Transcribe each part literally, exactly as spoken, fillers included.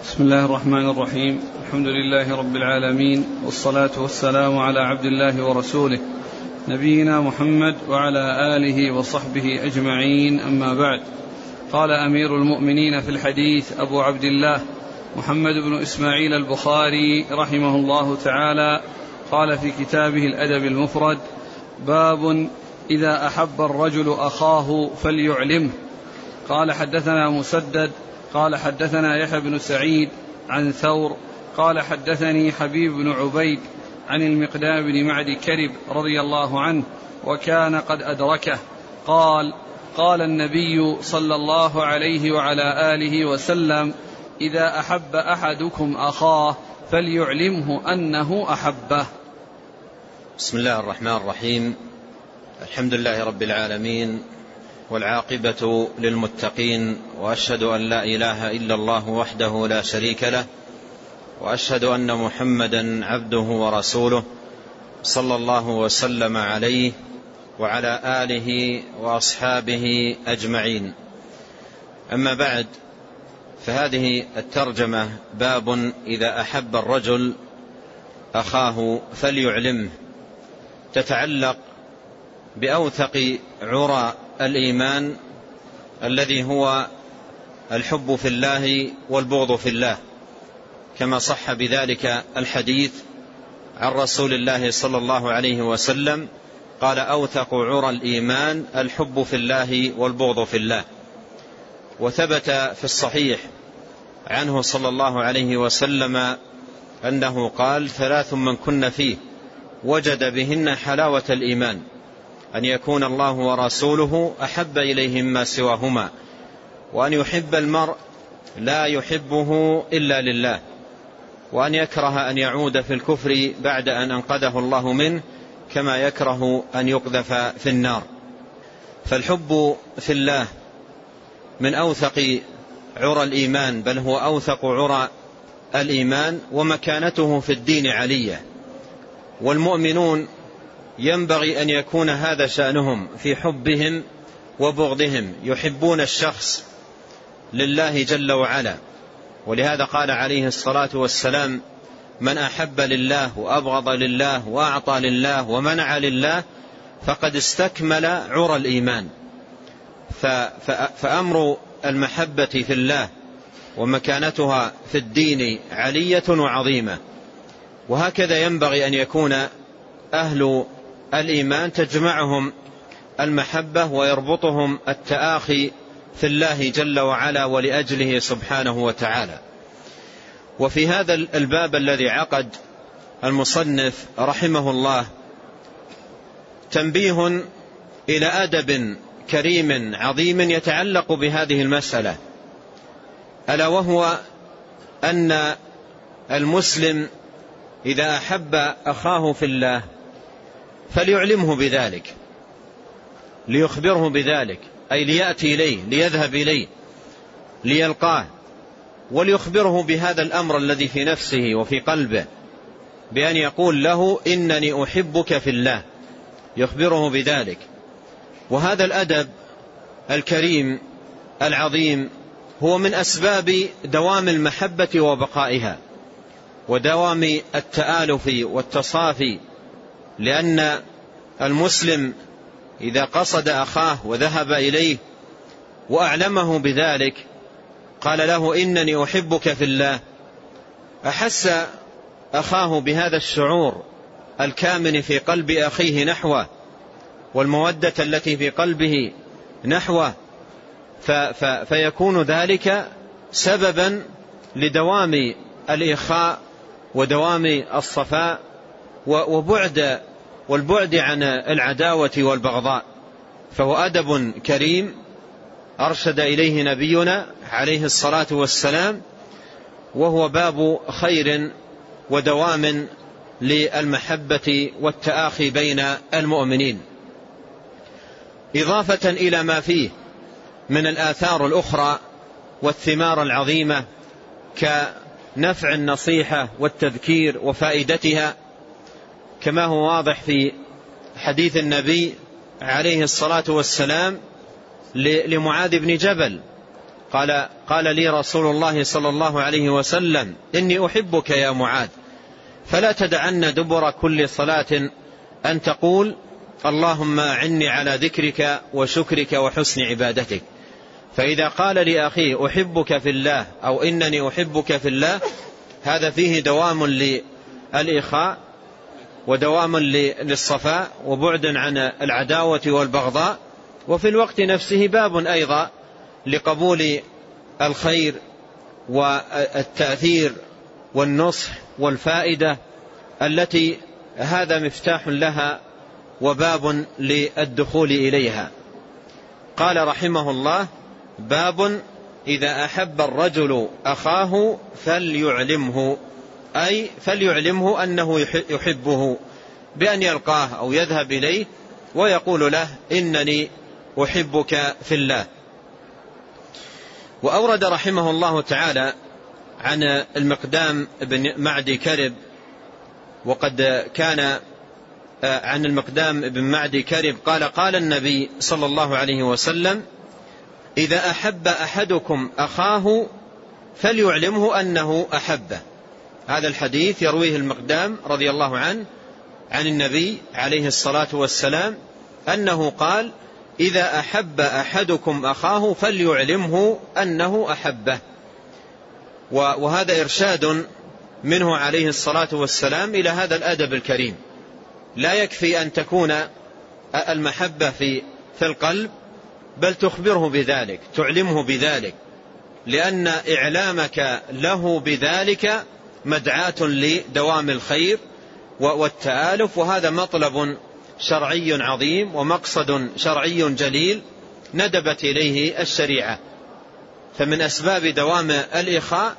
بسم الله الرحمن الرحيم. الحمد لله رب العالمين، والصلاة والسلام على عبد الله ورسوله نبينا محمد وعلى آله وصحبه أجمعين، أما بعد. قال أمير المؤمنين في الحديث أبو عبد الله محمد بن إسماعيل البخاري رحمه الله تعالى، قال في كتابه الأدب المفرد: باب إذا أحب الرجل أخاه فليعلمه. قال حدثنا مسدد قال حدثنا يحيى بن سعيد عن ثور قال حدثني حبيب بن عبيد عن المقدام بن معد كرب رضي الله عنه، وكان قد أدركه، قال: قال النبي صلى الله عليه وعلى آله وسلم: إذا أحب أحدكم أخاه فليعلمه أنه أحبه. بسم الله الرحمن الرحيم. الحمد لله رب العالمين، والعاقبة للمتقين، وأشهد أن لا إله إلا الله وحده لا شريك له، وأشهد أن محمدا عبده ورسوله، صلى الله وسلم عليه وعلى آله وأصحابه أجمعين. أما بعد، فهذه الترجمة باب إذا أحب الرجل أخاه فليعلمه، تتعلق بأوثق عرى الإيمان الذي هو الحب في الله والبغض في الله، كما صح بذلك الحديث عن رسول الله صلى الله عليه وسلم قال: أوثق عرى الإيمان الحب في الله والبغض في الله. وثبت في الصحيح عنه صلى الله عليه وسلم أنه قال: ثلاث من كن فيه وجد بهن حلاوة الإيمان: أن يكون الله ورسوله أحب إليه مما سواهما، وأن يحب المرء لا يحبه إلا لله، وأن يكره أن يعود في الكفر بعد أن أنقذه الله منه، كما يكره أن يقذف في النار. فالحب في الله من أوثق عرى الإيمان، بل هو أوثق عرى الإيمان، ومكانته في الدين علية. والمؤمنون ينبغي أن يكون هذا شأنهم في حبهم وبغضهم، يحبون الشخص لله جل وعلا. ولهذا قال عليه الصلاة والسلام: من أحب لله وأبغض لله وأعطى لله ومنع لله فقد استكمل عرى الإيمان. فأمر المحبة في الله ومكانتها في الدين علية وعظيمة، وهكذا ينبغي أن يكون أهل الإيمان تجمعهم المحبة ويربطهم التآخي في الله جل وعلا ولأجله سبحانه وتعالى. وفي هذا الباب الذي عقد المصنف رحمه الله تنبيه إلى أدب كريم عظيم يتعلق بهذه المسألة، ألا وهو أن المسلم إذا أحب أخاه في الله فليعلمه بذلك، ليخبره بذلك، أي ليأتي إليه، ليذهب إليه، ليلقاه، وليخبره بهذا الأمر الذي في نفسه وفي قلبه، بأن يقول له: إنني أحبك في الله، يخبره بذلك. وهذا الأدب الكريم العظيم هو من أسباب دوام المحبة وبقائها ودوام التآلف والتصافي، لأن المسلم إذا قصد أخاه وذهب إليه وأعلمه بذلك، قال له: إنني أحبك في الله، أحس أخاه بهذا الشعور الكامن في قلب أخيه نحوه، والمودة التي في قلبه نحوه، فيكون ذلك سببا لدوام الإخاء ودوام الصفاء وبعد والبعد عن العداوة والبغضاء. فهو أدب كريم أرشد إليه نبينا عليه الصلاة والسلام، وهو باب خير ودوام للمحبة والتآخي بين المؤمنين، إضافة إلى ما فيه من الآثار الأخرى والثمار العظيمة كنفع النصيحة والتذكير وفائدتها، كما هو واضح في حديث النبي عليه الصلاة والسلام لمعاذ بن جبل، قال قال لي رسول الله صلى الله عليه وسلم إني أحبك يا معاذ فلا تدعن دبر كل صلاة أن تقول اللهم أعني على ذكرك وشكرك وحسن عبادتك. فإذا قال لأخيه أحبك في الله أو إنني أحبك في الله هذا فيه دوام للإخاء ودوام للصفاء وبعد عن العداوة والبغضاء، وفي الوقت نفسه باب أيضا لقبول الخير والتأثير والنصح والفائدة التي هذا مفتاح لها وباب للدخول إليها. قال رحمه الله: باب إذا أحب الرجل أخاه فليعلمه، أي فليعلمه أنه يحبه بأن يلقاه أو يذهب إليه ويقول له إنني أحبك في الله. وأورد رحمه الله تعالى عن المقدام بن معدي كرب، وقد كان عن المقدام بن معدي كرب قال قال النبي صلى الله عليه وسلم: إذا أحب أحدكم أخاه فليعلمه أنه أحبه. هذا الحديث يرويه المقدام رضي الله عنه عن النبي عليه الصلاة والسلام أنه قال: إذا أحب أحدكم أخاه فليعلمه أنه أحبه. وهذا إرشاد منه عليه الصلاة والسلام إلى هذا الأدب الكريم. لا يكفي أن تكون المحبة في في القلب، بل تخبره بذلك، تعلمه بذلك، لأن إعلامك له بذلك مدعاة لدوام الخير والتآلف، وهذا مطلب شرعي عظيم ومقصد شرعي جليل ندبت إليه الشريعة. فمن أسباب دوام الإخاء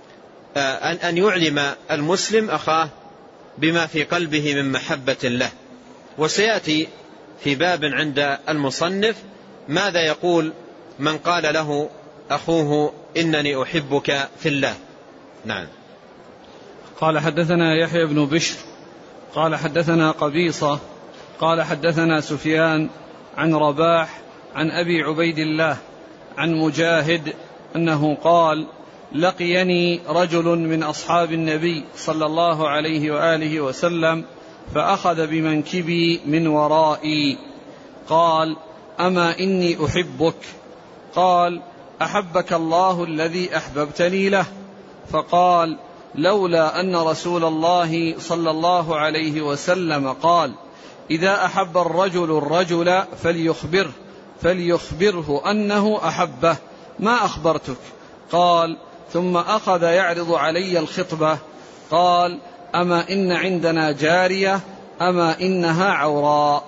أن يعلم المسلم أخاه بما في قلبه من محبة له. وسيأتي في باب عند المصنف ماذا يقول من قال له أخوه إنني أحبك في الله. نعم. قال حدثنا يحيى بن بشر قال حدثنا قبيصة قال حدثنا سفيان عن رباح عن أبي عبيد الله عن مجاهد أنه قال: لقيني رجل من أصحاب النبي صلى الله عليه وآله وسلم فأخذ بمنكبي من ورائي قال: أما إني أحبك؟ قال: أحبك الله الذي أحببتني له. فقال: لولا أن رسول الله صلى الله عليه وسلم قال: إذا أحب الرجل الرجل فليخبره فليخبره أنه أحبه ما أخبرتك. قال: ثم أخذ يعرض علي الخطبة. قال: أما إن عندنا جارية أما إنها عوراء.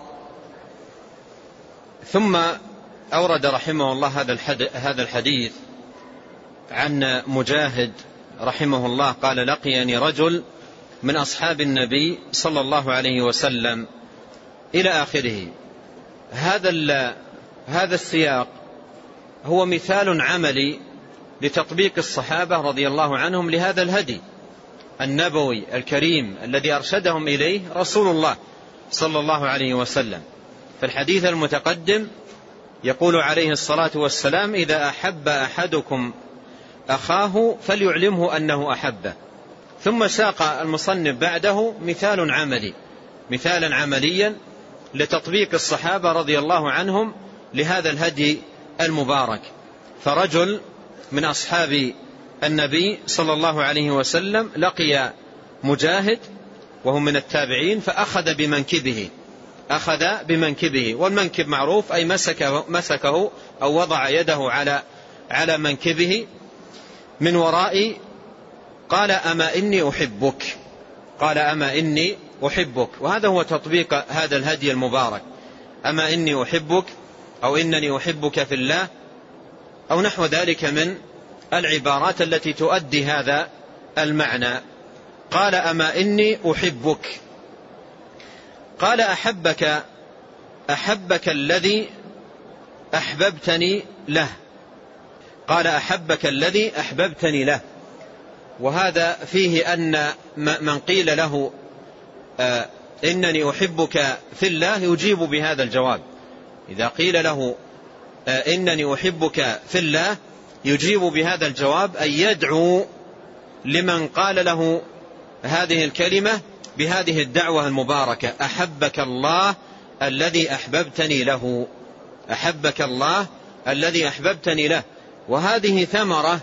ثم أورد رحمه الله هذا الحديث عن مجاهد رحمه الله قال: لقيني رجل من أصحاب النبي صلى الله عليه وسلم إلى آخره. هذا هذا السياق هو مثال عملي لتطبيق الصحابة رضي الله عنهم لهذا الهدي النبوي الكريم الذي أرشدهم إليه رسول الله صلى الله عليه وسلم. فالحديث المتقدم يقول عليه الصلاة والسلام: إذا أحب أحدكم أخاه فليعلمه أنه أحبه. ثم ساق المصنف بعده مثال عملي مثالا عمليا لتطبيق الصحابة رضي الله عنهم لهذا الهدي المبارك. فرجل من أصحاب النبي صلى الله عليه وسلم لقي مجاهد وهو من التابعين فأخذ بمنكبه أخذ بمنكبه والمنكب معروف أي مسكه, مسكه أو وضع يده على على منكبه من ورائي. قال: أما إني أحبك قال أما إني أحبك. وهذا هو تطبيق هذا الهدي المبارك: أما إني أحبك أو إنني أحبك في الله أو نحو ذلك من العبارات التي تؤدي هذا المعنى. قال: أما إني أحبك. قال: أحبك أحبك الذي أحببتني له. قال: أحبك الذي أحببتني له. وهذا فيه أن من قيل له آه إنني أحبك في الله يجيب بهذا الجواب. إذا قيل له آه إنني أحبك في الله يجيب بهذا الجواب أن يدعو لمن قال له هذه الكلمة بهذه الدعوة المباركة: أحبك الله الذي أحببتني له، أحبك الله الذي أحببتني له. وهذه ثمرة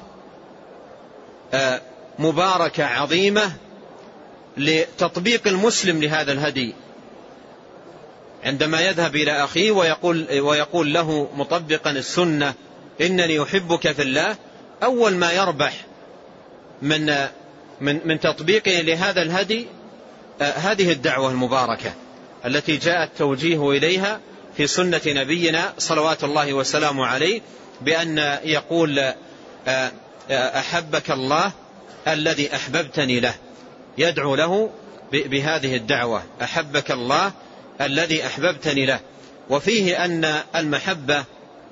مباركة عظيمة لتطبيق المسلم لهذا الهدي، عندما يذهب إلى أخيه ويقول, ويقول له مطبقا السنة: إنني أحبك في الله، أول ما يربح من, من, من تطبيقه لهذا الهدي هذه الدعوة المباركة التي جاء التوجيه إليها في سنة نبينا صلوات الله وسلامه عليه، بأن يقول: أحبك الله الذي أحببتني له، يدعو له بهذه الدعوة: أحبك الله الذي أحببتني له. وفيه أن المحبة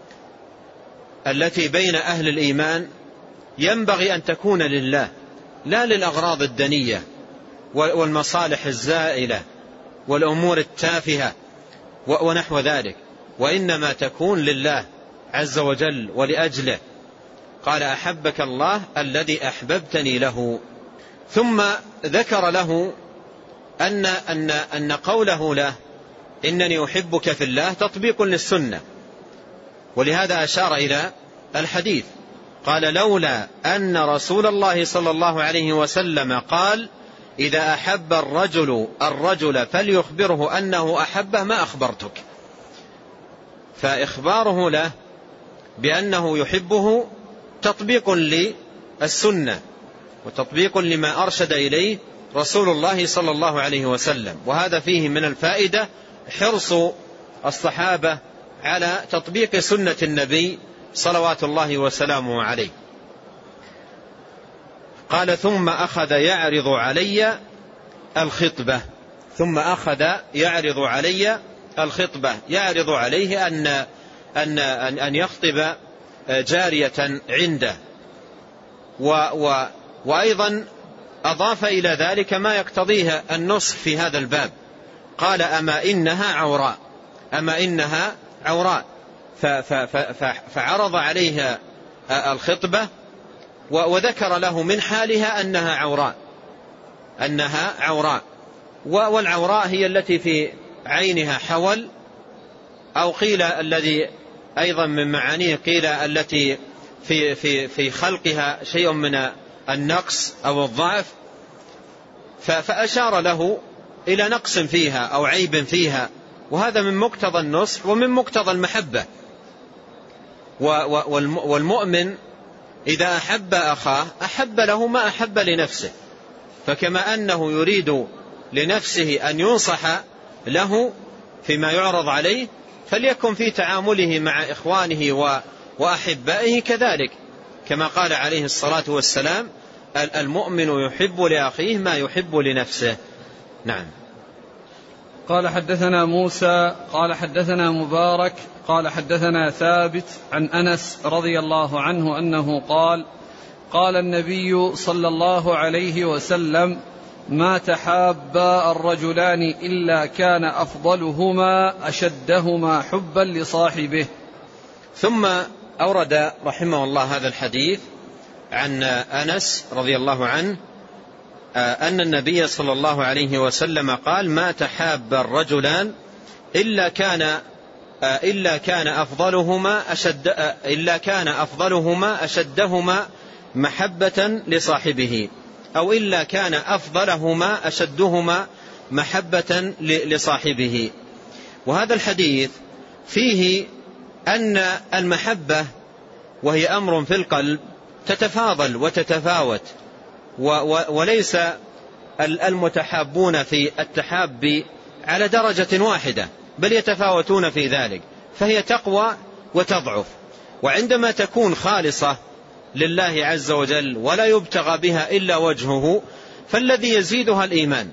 التي بين أهل الإيمان ينبغي أن تكون لله، لا للأغراض الدنية والمصالح الزائلة والأمور التافهة ونحو ذلك، وإنما تكون لله عز وجل ولأجله. قال: أحبك الله الذي أحببتني له. ثم ذكر له أن, أن, أن قوله له: إنني أحبك في الله، تطبيق للسنة، ولهذا أشار إلى الحديث. قال: لولا أن رسول الله صلى الله عليه وسلم قال: إذا أحب الرجل الرجل فليخبره أنه أحبه ما أخبرتك. فإخباره له بأنه يحبه تطبيق للسنة وتطبيق لما أرشد إليه رسول الله صلى الله عليه وسلم. وهذا فيه من الفائدة حرص الصحابة على تطبيق سنة النبي صلوات الله وسلامه عليه. قال: ثم أخذ يعرض علي الخطبة، ثم أخذ يعرض علي الخطبة، يعرض عليه أن, أن, أن يخطب جارية عنده. و و وأيضا أضاف إلى ذلك ما يقتضيه النصح في هذا الباب. قال: أما إنها عوراء، أما إنها عوراء. فعرض عليها الخطبة وذكر له من حالها أنها عوراء، أنها عوراء. والعوراء هي التي في عينها حول، أو قيل الذي أيضا من معانيه قيل التي في, في, في خلقها شيء من النقص أو الضعف. فأشار له إلى نقص فيها أو عيب فيها، وهذا من مقتضى النصح ومن مقتضى المحبة. والمؤمن إذا أحب أخاه أحب له ما أحب لنفسه، فكما أنه يريد لنفسه أن ينصح له فيما يعرض عليه، فليكن في تعامله مع إخوانه وأحبائه كذلك، كما قال عليه الصلاة والسلام: المؤمن يحب لأخيه ما يحب لنفسه. نعم. قال: حدثنا موسى قال حدثنا مبارك قال حدثنا ثابت عن أنس رضي الله عنه أنه قال: قال النبي صلى الله عليه وسلم: ما تحابا الرجلان إلا كان أفضلهما أشدهما حبا لصاحبه. ثم أورد رحمه الله هذا الحديث عن أنس رضي الله عنه أن النبي صلى الله عليه وسلم قال: ما تحاب الرجلان إلا كان إلا كان أفضلهما أشد إلا كان أفضلهما أشدهما محبة لصاحبه، أو إلا كان أفضلهما أشدهما محبة لصاحبه. وهذا الحديث فيه أن المحبة وهي أمر في القلب تتفاضل وتتفاوت، وليس المتحابون في التحاب على درجة واحدة، بل يتفاوتون في ذلك، فهي تقوى وتضعف. وعندما تكون خالصة لله عز وجل ولا يبتغى بها إلا وجهه، فالذي يزيدها الإيمان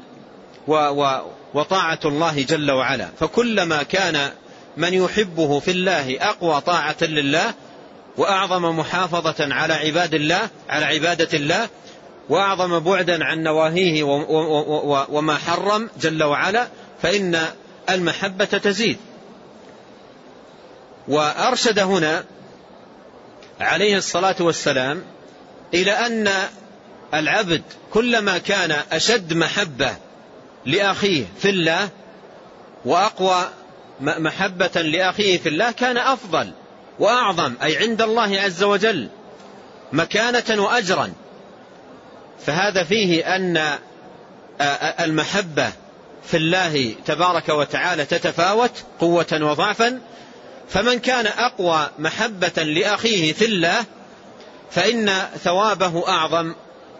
وطاعة الله جل وعلا. فكلما كان من يحبه في الله أقوى طاعة لله وأعظم محافظة على عباد الله على عبادة الله، وأعظم بعدا عن نواهيه وما حرم جل وعلا، فإن المحبة تزيد. وأرشد هنا عليه الصلاة والسلام إلى أن العبد كلما كان أشد محبة لأخيه في الله وأقوى محبة لأخيه في الله كان أفضل وأعظم، أي عند الله عز وجل مكانة وأجرا. فهذا فيه أن المحبة في الله تبارك وتعالى تتفاوت قوة وضعفا، فمن كان أقوى محبة لأخيه في الله فإن ثوابه أعظم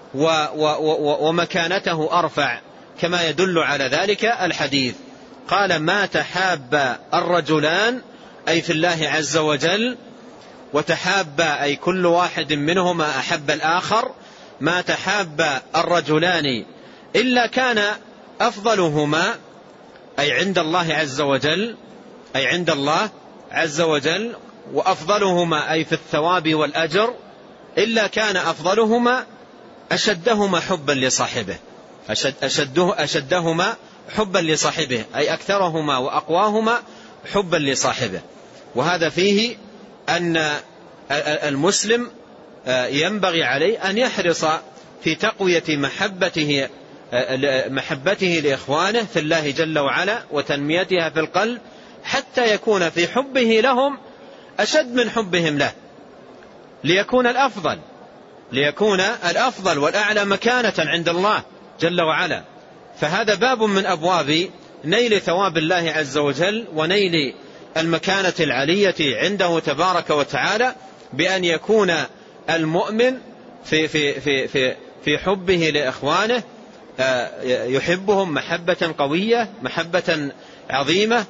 ومكانته أرفع، كما يدل على ذلك الحديث. قال: ما تحاب الرجلان، أي في الله عز وجل، وتحاب أي كل واحد منهما أحب الآخر، ما تحاب الرجلان إلا كان أفضلهما، أي عند الله عز وجل، أي عند الله عز وجل، وأفضلهما أي في الثواب والأجر، إلا كان أفضلهما أشدهما حبا لصاحبه، أشد أشده أشدهما حبا لصاحبه، أي أكثرهما وأقواهما حبا لصاحبه. وهذا فيه أن المسلم ينبغي عليه أن يحرص في تقوية محبته محبته لإخوانه في الله جل وعلا وتنميتها في القلب، حتى يكون في حبه لهم أشد من حبهم له، ليكون الأفضل ليكون الأفضل والأعلى مكانة عند الله جل وعلا. فهذا باب من أبواب نيل ثواب الله عز وجل ونيل المكانة العلية عنده تبارك وتعالى، بأن يكون المؤمن في, في, في, في, في حبه لإخوانه يحبهم محبة قوية، محبة عظيمة،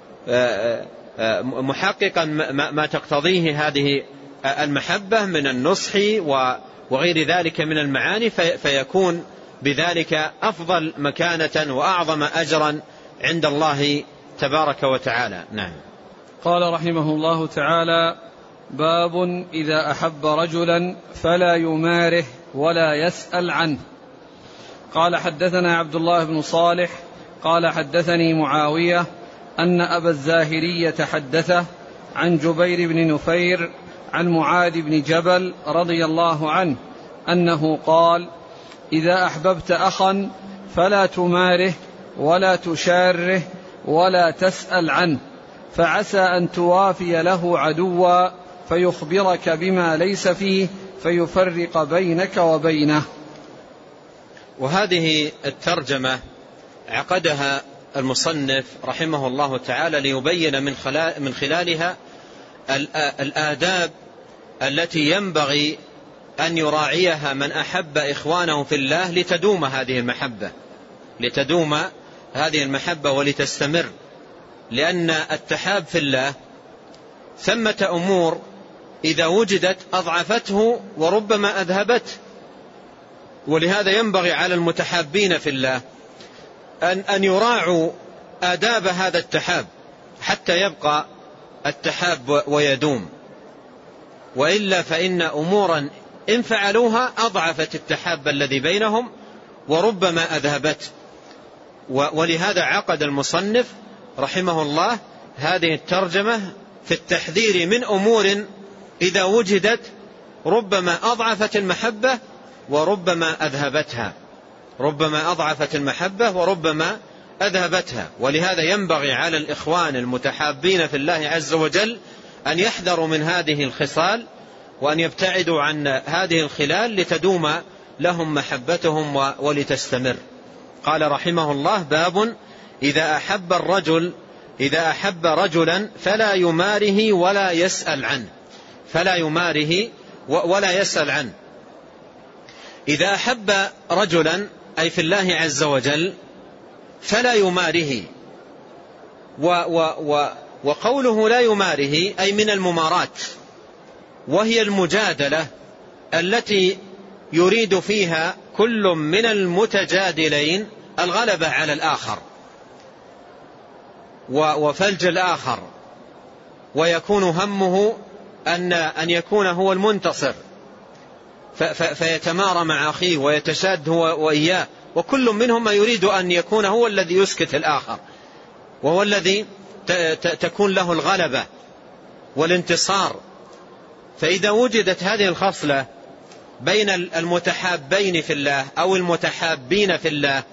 محققا ما تقتضيه هذه المحبة من النصح وغير ذلك من المعاني، فيكون بذلك أفضل مكانة وأعظم أجرا عند الله تبارك وتعالى. نعم. قال رحمه الله تعالى: باب إذا أحب رجلا فلا يماره ولا يسأل عنه. قال: حدثنا عبد الله بن صالح قال: حدثني معاوية أن أبا الزاهرية حدثه عن جبير بن نفير عن معاذ بن جبل رضي الله عنه أنه قال: إذا أحببت أخا فلا تماره ولا تشاره ولا تسأل عنه، فعسى أن توافي له عدوا فيخبرك بما ليس فيه فيفرق بينك وبينه. وهذه الترجمة عقدها المصنف رحمه الله تعالى ليبين من خلالها الآداب التي ينبغي أن يراعيها من أحب إخوانه في الله لتدوم هذه المحبة لتدوم هذه المحبة ولتستمر. لأن التحاب في الله ثمة أمور إذا وجدت أضعفته وربما أذهبته، ولهذا ينبغي على المتحابين في الله أن, أن يراعوا آداب هذا التحاب حتى يبقى التحاب ويدوم، وإلا فإن أمورا إن فعلوها أضعفت التحاب الذي بينهم وربما أذهبته. ولهذا عقد المصنف رحمه الله هذه الترجمة في التحذير من أمور إذا وجدت ربما أضعفت المحبة وربما أذهبتها ربما أضعفت المحبة وربما أذهبتها. ولهذا ينبغي على الإخوان المتحابين في الله عز وجل أن يحذروا من هذه الخصال وأن يبتعدوا عن هذه الخلال لتدوم لهم محبتهم ولتستمر. قال رحمه الله: باب إذا أحب الرجل إذا أحب رجلا فلا يماره ولا يسأل عنه فلا يماره ولا يسأل عنه. إذا أحب رجلا أي في الله عز وجل فلا يماره، و و و وقوله لا يماره أي من الممارات، وهي المجادلة التي يريد فيها كل من المتجادلين الغلبة على الآخر وفلج الآخر، ويكون همه أن أن يكون هو المنتصر فيتمارى مع أخيه ويتشاد هو وإياه، وكل منهم يريد أن يكون هو الذي يسكت الآخر وهو الذي تكون له الغلبة والانتصار فإذا وجدت هذه الخصلة بين المتحابين في الله أو المتحابين في الله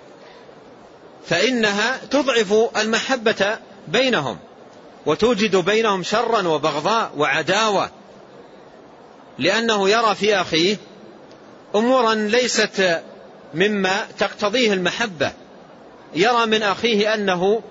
فإنها تضعف المحبة بينهم وتوجد بينهم شرا وبغضاء وعداوة، لأنه يرى في أخيه أمورا ليست مما تقتضيه المحبة، يرى من أخيه أنه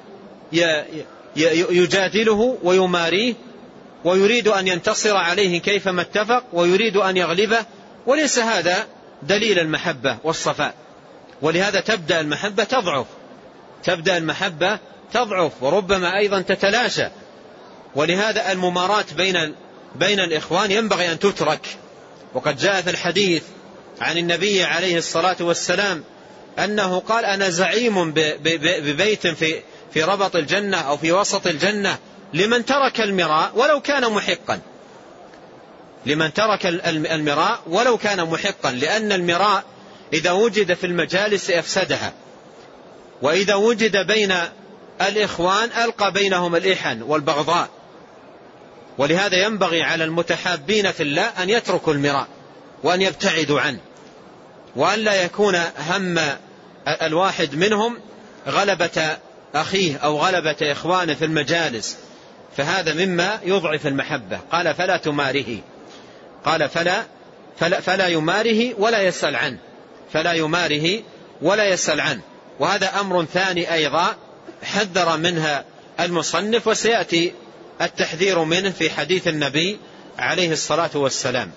يجادله ويماريه ويريد أن ينتصر عليه كيفما اتفق ويريد أن يغلبه، وليس هذا دليل المحبة والصفاء. ولهذا تبدأ المحبة تضعف تبدأ المحبة تضعف وربما أيضا تتلاشى. ولهذا المماراة بين بين الإخوان ينبغي أن تترك. وقد جاء في الحديث عن النبي عليه الصلاة والسلام أنه قال: أنا زعيم ببيت في في ربط الجنة أو في وسط الجنة لمن ترك المراء ولو كان محقا لمن ترك المراء ولو كان محقا لأن المراء إذا وجد في المجالس أفسدها، وإذا وجد بين الإخوان ألقى بينهم الإحن والبغضاء. ولهذا ينبغي على المتحابين في الله أن يتركوا المراء وأن يبتعدوا عنه، وأن لا يكون هم الواحد منهم غلبة أخيه أو غلبة إخوانه في المجالس، فهذا مما يضعف المحبة. قال: فلا تماره قال فلا فلا, فلا يماره ولا يسأل عنه فلا يماره ولا يسأل عنه. وهذا أمر ثاني أيضا حذر منها المصنف، وسيأتي التحذير منه في حديث النبي عليه الصلاة والسلام.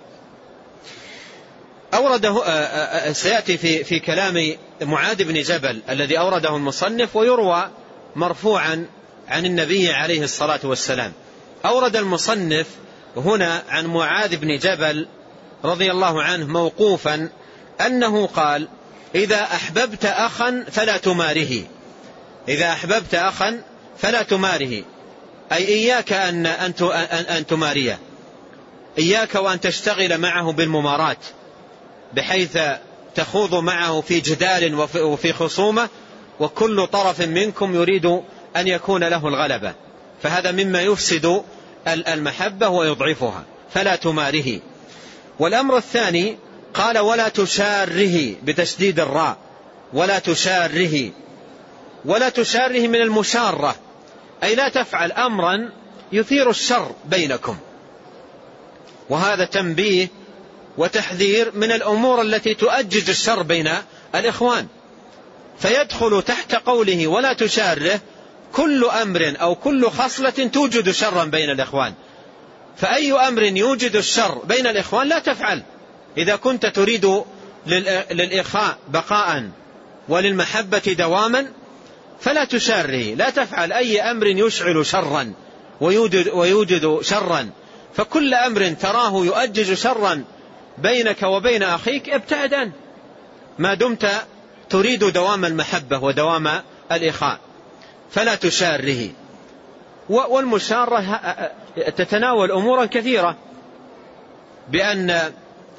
أورده سيأتي في في كلام معاذ بن جبل الذي أورده المصنف، ويروى مرفوعا عن النبي عليه الصلاة والسلام. أورد المصنف هنا عن معاذ بن جبل رضي الله عنه موقوفا أنه قال: إذا أحببت أخا فلا تماره إذا أحببت أخا فلا تماره أي إياك أن أن تماريه، إياك وأن تشتغل معه بالممارات بحيث تخوض معه في جدال وفي خصومة وكل طرف منكم يريد أن يكون له الغلبة، فهذا مما يفسد المحبة ويضعفها. فلا تماره. والأمر الثاني قال: ولا تشاره بتشديد الراء ولا تشاره ولا تشاره من المشارة، أي لا تفعل أمرا يثير الشر بينكم. وهذا تنبيه وتحذير من الأمور التي تؤجج الشر بين الإخوان، فيدخل تحت قوله ولا تشاره كل أمر أو كل خصلة توجد شرا بين الإخوان. فأي أمر يوجد الشر بين الإخوان لا تفعل. إذا كنت تريد للإخاء بقاء وللمحبة دواما فلا تشاره، لا تفعل أي أمر يشعل شرا ويوجد, ويوجد شرا. فكل أمر تراه يؤجج شرا بينك وبين أخيك ابتعد عنه ما دمت تريد دوام المحبة ودوام الإخاء. فلا تشاره. والمشارة تتناول أمورا كثيرة، بأن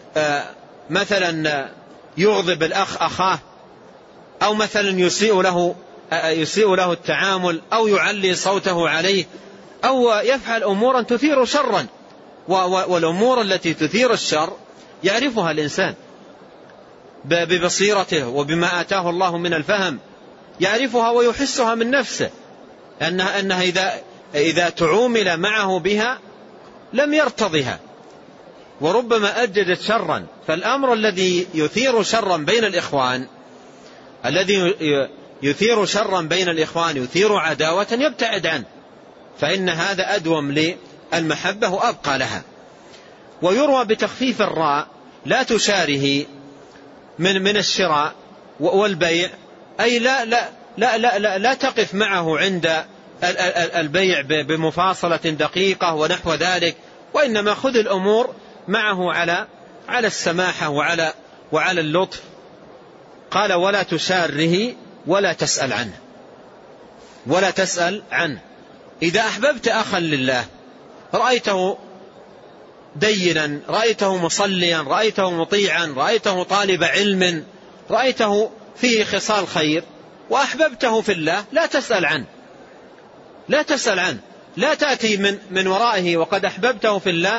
مثلا يغضب الأخ أخاه، أو مثلا يسيء له يسيء له التعامل، أو يعلي صوته عليه، أو يفعل أمورا تثير شرا. والأمور التي تثير الشر يعرفها الإنسان ببصيرته وبما آتاه الله من الفهم، يعرفها ويحسها من نفسه أنها, أنها إذا, إذا تعومل معه بها لم يرتضها وربما أجدت شرا. فالأمر الذي يثير شرا بين الإخوان الذي يثير شرا بين الإخوان يثير عداوة يبتعد عنه، فإن هذا أدوم للمحبة وأبقى لها. ويروى بتخفيف الراء لا تشاره من من الشراء والبيع، أي لا لا لا لا لا, لا تقف معه عند البيع بمفاصلة دقيقة ونحو ذلك، وإنما خذ الأمور معه على على السماحة وعلى وعلى اللطف. قال: ولا تشاره ولا تسأل عنه ولا تسأل عنه. إذا أحببت أخا لله، رأيته دينا، رأيته مصليا، رأيته مطيعا، رأيته طالب علم، رأيته فيه خصال خير، وأحببته في الله، لا تسأل عنه لا تسأل عنه لا تأتي من من ورائه وقد أحببته في الله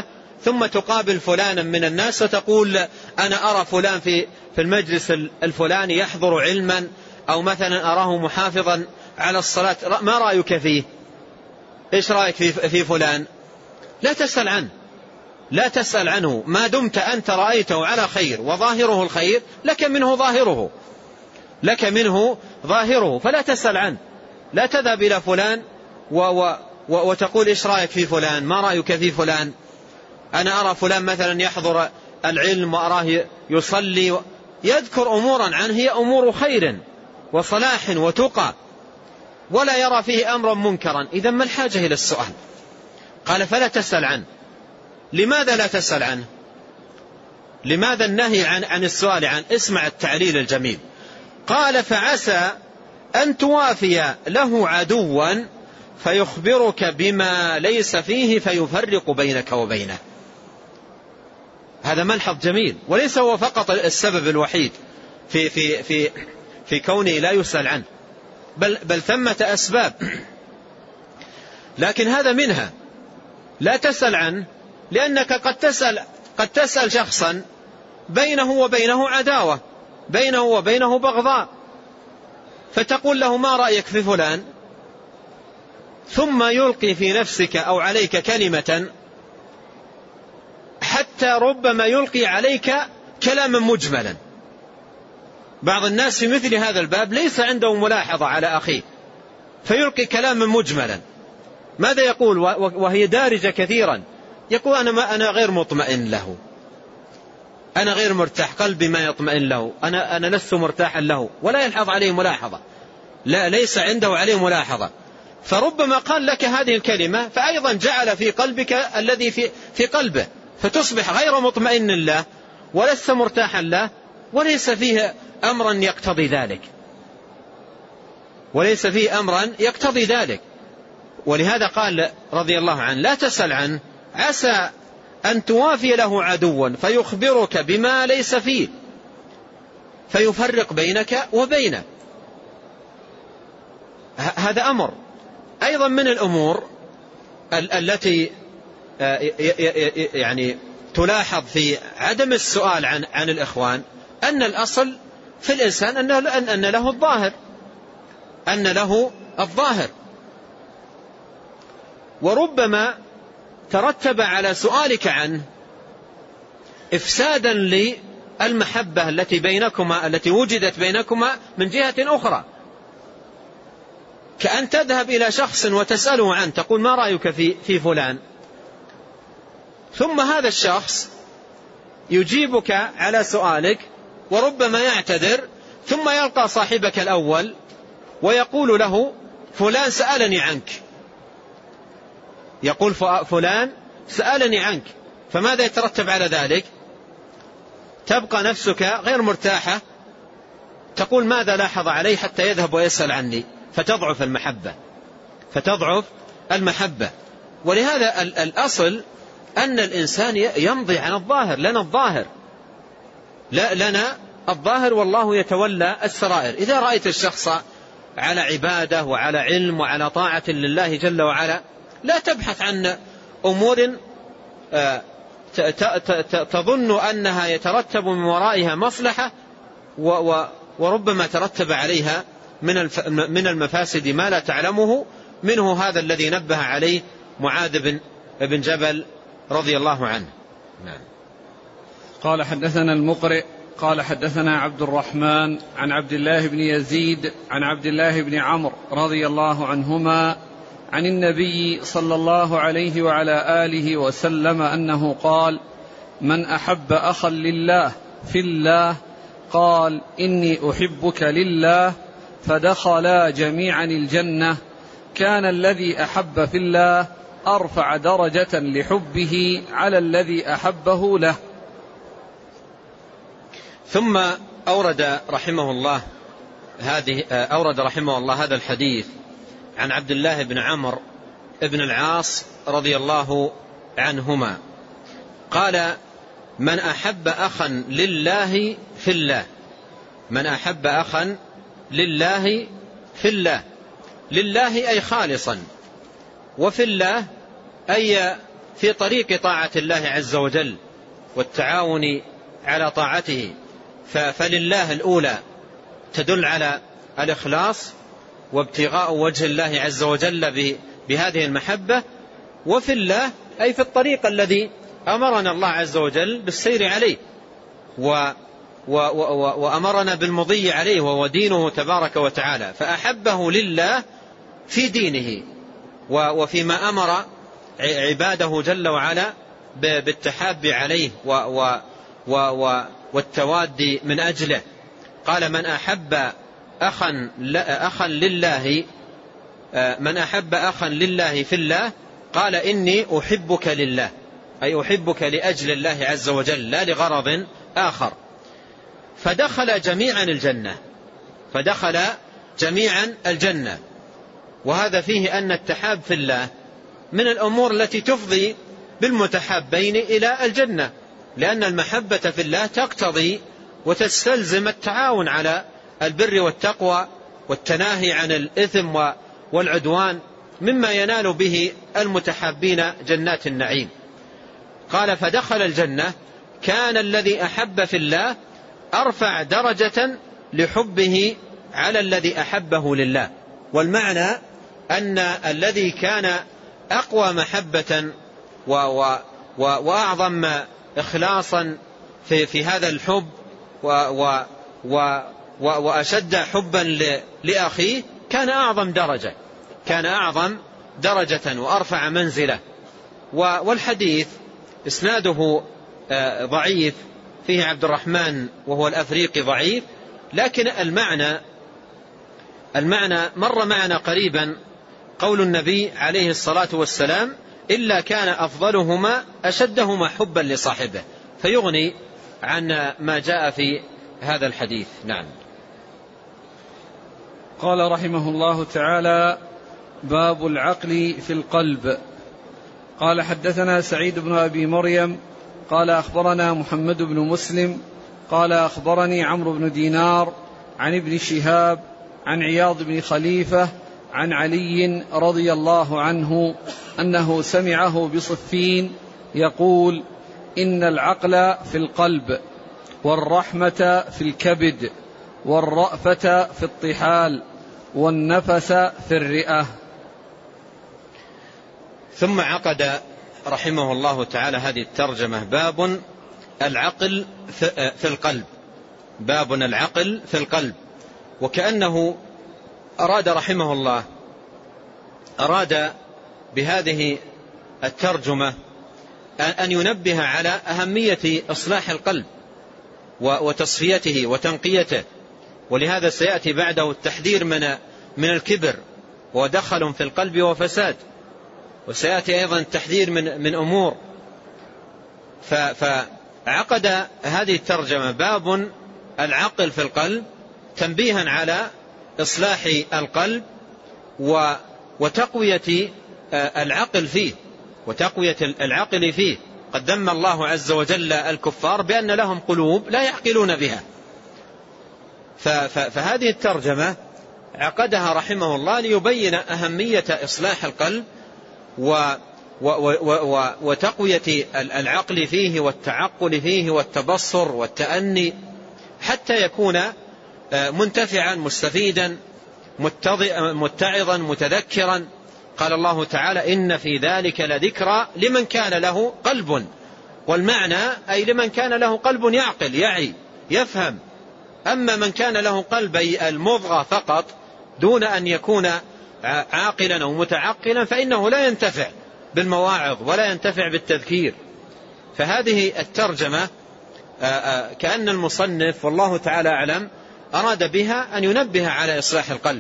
ثم تقابل فلانا من الناس وتقول أنا أرى فلان في في المجلس الفلاني يحضر علما، أو مثلا أراه محافظا على الصلاة، ما رأيك فيه؟ إيش رأيك في, في فلان؟ لا تسأل عنه، لا تسأل عنه ما دمت أنت رأيته على خير وظاهره الخير، لك منه ظاهره لك منه ظاهره فلا تسأل عنه. لا تذهب إلى فلان و و وتقول إيش رأيك في فلان؟ ما رأيك في فلان؟ أنا أرى فلان مثلا يحضر العلم وأراه يصلي، يذكر أمورا عنه هي أمور خير وصلاح وتقى، ولا يرى فيه أمرا منكرا. إذا ما الحاجة إلى السؤال؟ قال فلا تسأل عنه. لماذا لا تسأل عنه؟ لماذا النهي عن, عن السؤال عنه؟ اسمع التعليل الجميل. قال فعسى أن توافي له عدوا فيخبرك بما ليس فيه فيفرق بينك وبينه. هذا ملحظ جميل، وليس هو فقط السبب الوحيد في, في, في, في كونه لا يسأل عنه، بل, بل ثمة أسباب، لكن هذا منها. لا تسأل عنه لأنك قد تسأل, قد تسأل شخصا بينه وبينه عداوة، بينه وبينه بغضاء، فتقول له ما رأيك في فلان؟ ثم يلقي في نفسك أو عليك كلمة، حتى ربما يلقي عليك كلاما مجملا. بعض الناس في مثل هذا الباب ليس عنده ملاحظة على أخيه، فيلقي كلاما مجملا. ماذا يقول وهي دارجة كثيرا؟ يقول أنا, ما أنا غير مطمئن له، أنا غير مرتاح، قلبي ما يطمئن له، أنا, أنا لست مرتاحا له، ولا يلحظ عليه ملاحظة، لا ليس عنده عليه ملاحظة. فربما قال لك هذه الكلمة فأيضا جعل في قلبك الذي في, في قلبه، فتصبح غير مطمئن له ولست مرتاحا له، وليس فيه أمرا يقتضي ذلك، وليس فيه أمرا يقتضي ذلك. ولهذا قال رضي الله عنه لا تسأل عنه، عسى أن توافي له عدوا فيخبرك بما ليس فيه فيفرق بينك وبينه. هذا أمر أيضا من الأمور التي يعني تلاحظ في عدم السؤال عن عن الإخوان، أن الأصل في الإنسان أن أن له الظاهر، أن له الظاهر، وربما ترتب على سؤالك عنه إفسادا للمحبة التي بينكما، التي وجدت بينكما من جهة أخرى، كأن تذهب إلى شخص وتسأله عنه، تقول ما رأيك في في فلان؟ ثم هذا الشخص يجيبك على سؤالك وربما يعتذر، ثم يلقى صاحبك الأول ويقول له فلان سألني عنك، يقول فلان سألني عنك. فماذا يترتب على ذلك؟ تبقى نفسك غير مرتاحة، تقول ماذا لاحظ علي حتى يذهب ويسأل عني، فتضعف المحبة فتضعف المحبة. ولهذا الأصل أن الإنسان يمضي عن الظاهر، لنا الظاهر، لا لنا الظاهر والله يتولى السرائر. إذا رأيت الشخص على عبادة وعلى علم وعلى طاعة لله جل وعلا، لا تبحث عن أمور تظن أنها يترتب من ورائها مصلحة وربما ترتب عليها من المفاسد ما لا تعلمه، منه هذا الذي نبه عليه معاذ بن جبل رضي الله عنه. نعم. قال حدثنا المقرئ قال حدثنا عبد الرحمن عن عبد الله بن يزيد عن عبد الله بن عمرو رضي الله عنهما عن النبي صلى الله عليه وعلى آله وسلم أنه قال: من أحب أخا لله في الله قال إني أحبك لله، فدخلا جميعا الجنة، كان الذي أحب في الله أرفع درجة لحبه على الذي أحبه له. ثم أورد رحمه الله هذه أورد رحمه الله هذا الحديث عن عبد الله بن عمرو بن العاص رضي الله عنهما قال: من أحب أخا لله في الله، من أحب أخا لله في الله، لله أي خالصا، وفي الله أي في طريق طاعة الله عز وجل والتعاون على طاعته. فلله الأولى تدل على الإخلاص وابتغاء وجه الله عز وجل بهذه المحبة، وفي الله أي في الطريق الذي أمرنا الله عز وجل بالسير عليه و و و وأمرنا بالمضي عليه وهو دينه تبارك وتعالى، فأحبه لله في دينه وفيما أمر عباده جل وعلا بالتحاب عليه والتوادي من أجله. قال من أحب أخا, أخا لله من أحب أخا لله في الله قال إني أحبك لله، أي أحبك لأجل الله عز وجل لا لغرض آخر. فدخل جميعا الجنة فدخل جميعا الجنة وهذا فيه أن التحاب في الله من الأمور التي تفضي بالمتحابين إلى الجنة، لأن المحبة في الله تقتضي وتستلزم التعاون على البر والتقوى والتناهي عن الإثم والعدوان مما ينال به المتحابين جنات النعيم. قال فدخل الجنة كان الذي أحب في الله أرفع درجة لحبه على الذي أحبه لله. والمعنى أن الذي كان أقوى محبة وأعظم إخلاصا في, في هذا الحب وأشد حبا لأخيه كان أعظم درجة كان أعظم درجة وأرفع منزلة. والحديث إسناده ضعيف، فيه عبد الرحمن وهو الأفريقي ضعيف، لكن المعنى المعنى مر معنا قريبا قول النبي عليه الصلاة والسلام إلا كان أفضلهما أشدهما حبا لصاحبه، فيغني عن ما جاء في هذا الحديث. نعم. قال رحمه الله تعالى: باب العقل في القلب. قال حدثنا سعيد بن أبي مريم قال أخبرنا محمد بن مسلم قال أخبرني عمرو بن دينار عن ابن شهاب عن عياض بن خليفة عن علي رضي الله عنه أنه سمعه بصفين يقول: إن العقل في القلب، والرحمة في الكبد، والرأفة في الطحال، والنفس في الرئة. ثم عقد رحمه الله تعالى هذه الترجمة: باب العقل في القلب. باب العقل في القلب. وكأنه أراد رحمه الله أراد بهذه الترجمة أن ينبه على أهمية إصلاح القلب وتصفيته وتنقيته، ولهذا سيأتي بعده التحذير من من الكبر ودخل في القلب وفساد، وسيأتي أيضا التحذير من من أمور. فعقد هذه الترجمة: باب العقل في القلب، تنبيها على إصلاح القلب وتقوية العقل فيه وتقوية العقل فيه. قد ذم الله عز وجل الكفار بأن لهم قلوب لا يعقلون بها. فهذه الترجمة عقدها رحمه الله ليبين أهمية إصلاح القلب وتقوية العقل فيه والتعقل فيه والتبصر والتأني، حتى يكون منتفعا مستفيدا متعظا متذكرا. قال الله تعالى: إن في ذلك لذكرى لمن كان له قلب. والمعنى أي لمن كان له قلب يعقل يعي يفهم. أما من كان له قلب أي المضغة فقط دون أن يكون عاقلا أو متعقلا فإنه لا ينتفع بالمواعظ ولا ينتفع بالتذكير. فهذه الترجمة كأن المصنف والله تعالى أعلم أراد بها أن ينبه على إصلاح القلب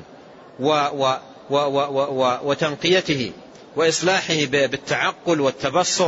وتنقيته وإصلاحه بالتعقل والتبصر.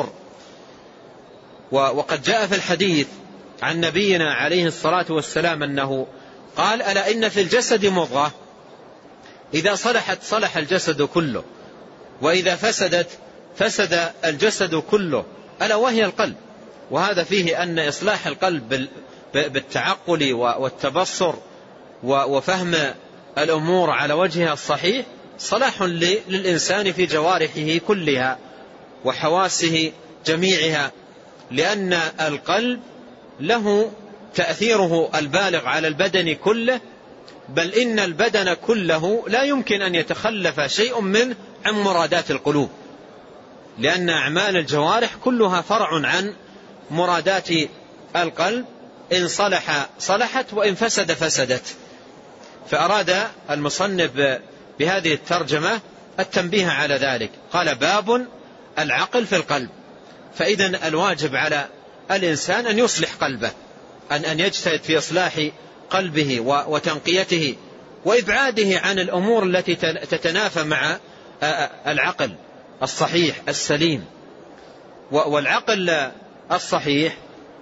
وقد جاء في الحديث عن نبينا عليه الصلاة والسلام أنه قال: ألا إن في الجسد مضغة إذا صلحت صلح الجسد كله، وإذا فسدت فسد الجسد كله، ألا وهي القلب. وهذا فيه أن إصلاح القلب بالتعقل والتبصر وفهم الأمور على وجهها الصحيح صلاح للإنسان في جوارحه كلها وحواسه جميعها، لأن القلب له تأثيره البالغ على البدن كله، بل إن البدن كله لا يمكن أن يتخلف شيء منه عن مرادات القلوب، لأن أعمال الجوارح كلها فرع عن مرادات القلب، إن صلح صلحت وإن فسد فسدت. فأراد المصنف بهذه الترجمة التنبيه على ذلك. قال: باب العقل في القلب. فإذن الواجب على الإنسان أن يصلح قلبه، أن أن يجتهد في إصلاح قلبه وتنقيته وإبعاده عن الأمور التي تتنافى مع العقل الصحيح السليم. والعقل الصحيح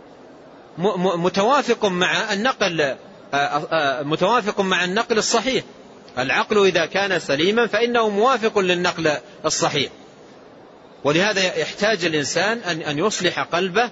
متوافق مع النقل متوافق مع النقل الصحيح. العقل إذا كان سليما فإنه موافق للنقل الصحيح، ولهذا يحتاج الإنسان أن يصلح قلبه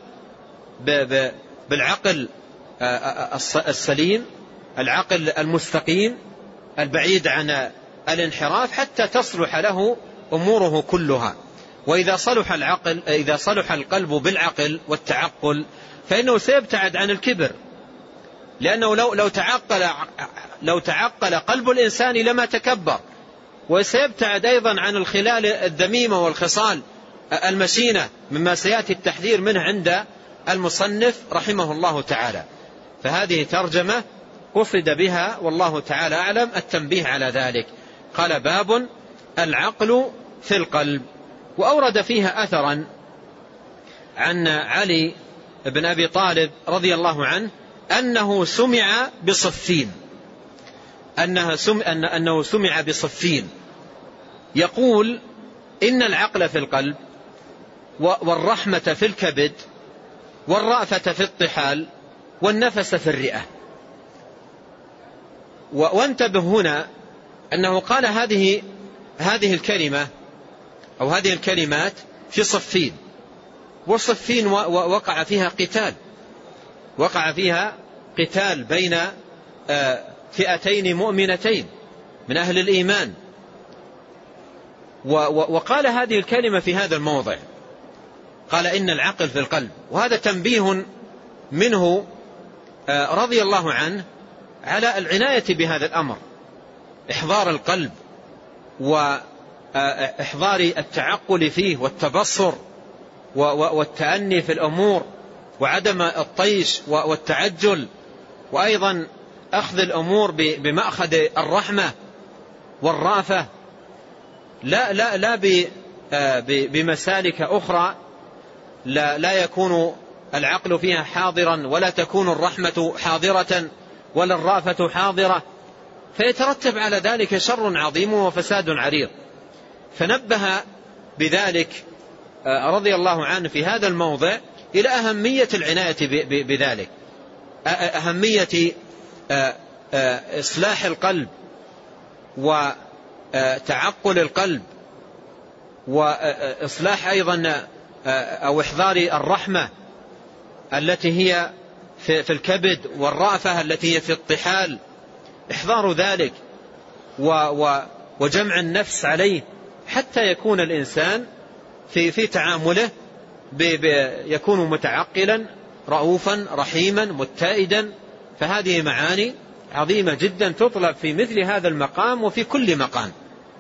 بالعقل السليم، العقل المستقيم البعيد عن الانحراف، حتى تصلح له أموره كلها. وإذا صلح العقل إذا صلح القلب بالعقل والتعقل فإنه سيبتعد عن الكبر، لأنه لو لو تعقل لو تعقل قلب الإنسان لما تكبر، وسيبتعد أيضا عن الخلال الذميمة والخصال المشينة مما سيأتي التحذير منه عند المصنف رحمه الله تعالى. فهذه ترجمة قصد بها والله تعالى أعلم التنبيه على ذلك. قال: باب العقل في القلب. وأورد فيها أثرا عن علي بن أبي طالب رضي الله عنه أنه سمع بصفين أنه سمع, أنه سمع بصفين يقول: إن العقل في القلب، والرحمة في الكبد، والرأفة في الطحال، والنفس في الرئة. وانتبه هنا أنه قال هذه هذه الكلمة أو هذه الكلمات في صفين، وصفين وقع فيها قتال وقع فيها قتال بين فئتين مؤمنتين من أهل الإيمان. وقال هذه الكلمة في هذا الموضع، قال: إن العقل في القلب. وهذا تنبيه منه رضي الله عنه على العناية بهذا الأمر، إحضار القلب وإحضار التعقل فيه والتبصر والتأني في الأمور، وعدم الطيش والتعجل، وأيضا أخذ الأمور بمأخذ الرحمة والرأفة، لا لا لا بمسالك أخرى لا لا يكون العقل فيها حاضرا، ولا تكون الرحمة حاضرة، ولا الرأفة حاضرة، فيترتب على ذلك شر عظيم وفساد عريض. فنبه بذلك رضي الله عنه في هذا الموضع إلى أهمية العناية بذلك، أهمية إصلاح القلب وتعقل القلب، وإصلاح أيضا أو إحضار الرحمة التي هي في الكبد، والرأفة التي هي في الطحال، إحضار ذلك وجمع النفس عليه، حتى يكون الإنسان في في تعامله يكون متعقلا رؤوفا رحيما متائدا. فهذه معاني عظيمة جدا تطلب في مثل هذا المقام وفي كل مقام.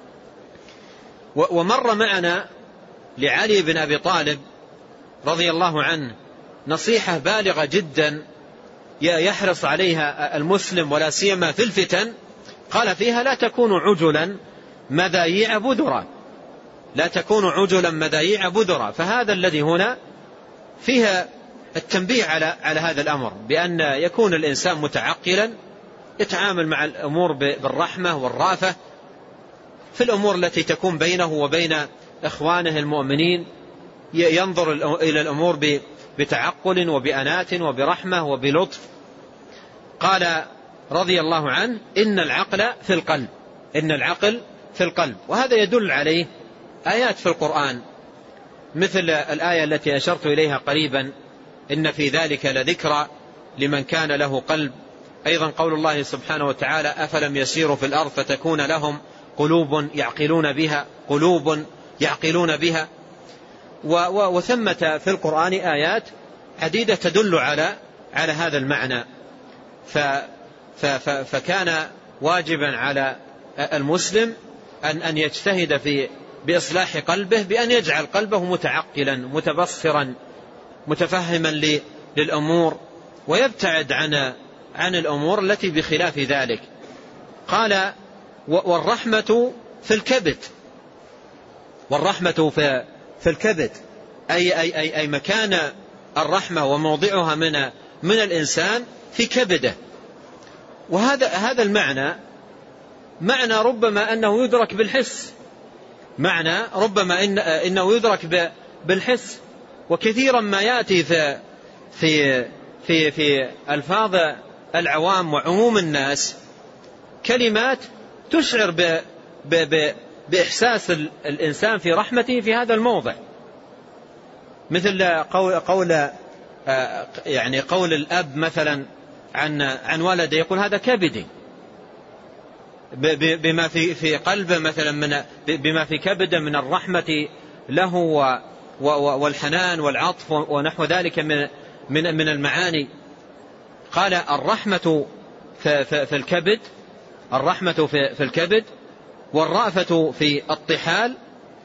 ومر معنا لعلي بن أبي طالب رضي الله عنه نصيحة بالغة جدا يحرص عليها المسلم ولا سيما في الفتن. قال فيها: لا تكونوا عجلا مذايع بذرا، لا تكونوا عجلا مذايع بذرا. فهذا الذي هنا فيها التنبيه على على هذا الأمر، بأن يكون الإنسان متعقلا يتعامل مع الأمور بالرحمة والرأفة في الأمور التي تكون بينه وبين إخوانه المؤمنين، ينظر إلى الأمور بتعقل وبأنات وبرحمة وبلطف. قال رضي الله عنه: إن العقل في القلب، إن العقل في القلب. وهذا يدل عليه آيات في القرآن، مثل الآية التي أشرت إليها قريبا: إن في ذلك لذكرى لمن كان له قلب. أيضا قول الله سبحانه وتعالى: أفلم يسيروا في الأرض فتكون لهم قلوب يعقلون بها قلوب يعقلون بها. وثمة في القرآن آيات عديدة تدل على على هذا المعنى. فكان واجبا على المسلم أن أن يجتهد في بإصلاح قلبه، بأن يجعل قلبه متعقلا متبصرا متفهما للأمور، ويبتعد عن عن الأمور التي بخلاف ذلك. قال والرحمة في الكبد، والرحمة في في الكبد أي, أي, أي, أي مكان الرحمة وموضعها من من الإنسان في كبده. وهذا هذا المعنى معنى ربما أنه يدرك بالحس، معنى ربما إن إنه يدرك بالحس. وكثيرا ما يأتي في في في, في ألفاظ العوام وعموم الناس كلمات تشعر ب ب ب بإحساس الإنسان في رحمته في هذا الموضع، مثل قول, قول يعني قول الأب مثلا عن عن ولده، يقول هذا كبدي، بما في في قلبه مثلا من بما في كبده من الرحمة له والحنان والعطف ونحو ذلك من من من المعاني. قال الرحمة في, في, في الكبد، الرحمة في, في الكبد، والرأفة في الطحال،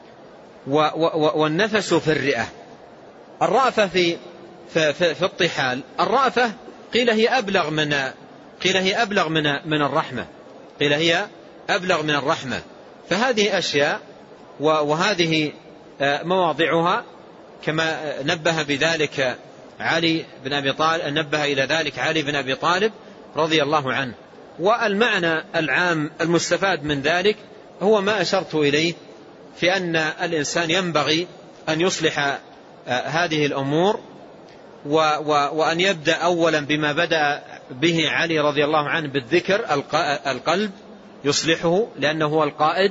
والنفس في الرئة. الرأفة في في, في, في الطحال، الرأفة قيل هي أبلغ من قيل هي أبلغ من من الرحمة، قيل هي أبلغ من الرحمة. فهذه أشياء وهذه مواضعها كما نبه بذلك علي بن أبي طالب، نبه إلى ذلك علي بن أبي طالب رضي الله عنه. والمعنى العام المستفاد من ذلك هو ما أشرت إليه، في أن الإنسان ينبغي أن يصلح هذه الأمور، وأن يبدأ أولا بما بدأ به علي رضي الله عنه بالذكر، القلب يصلحه لأنه هو القائد،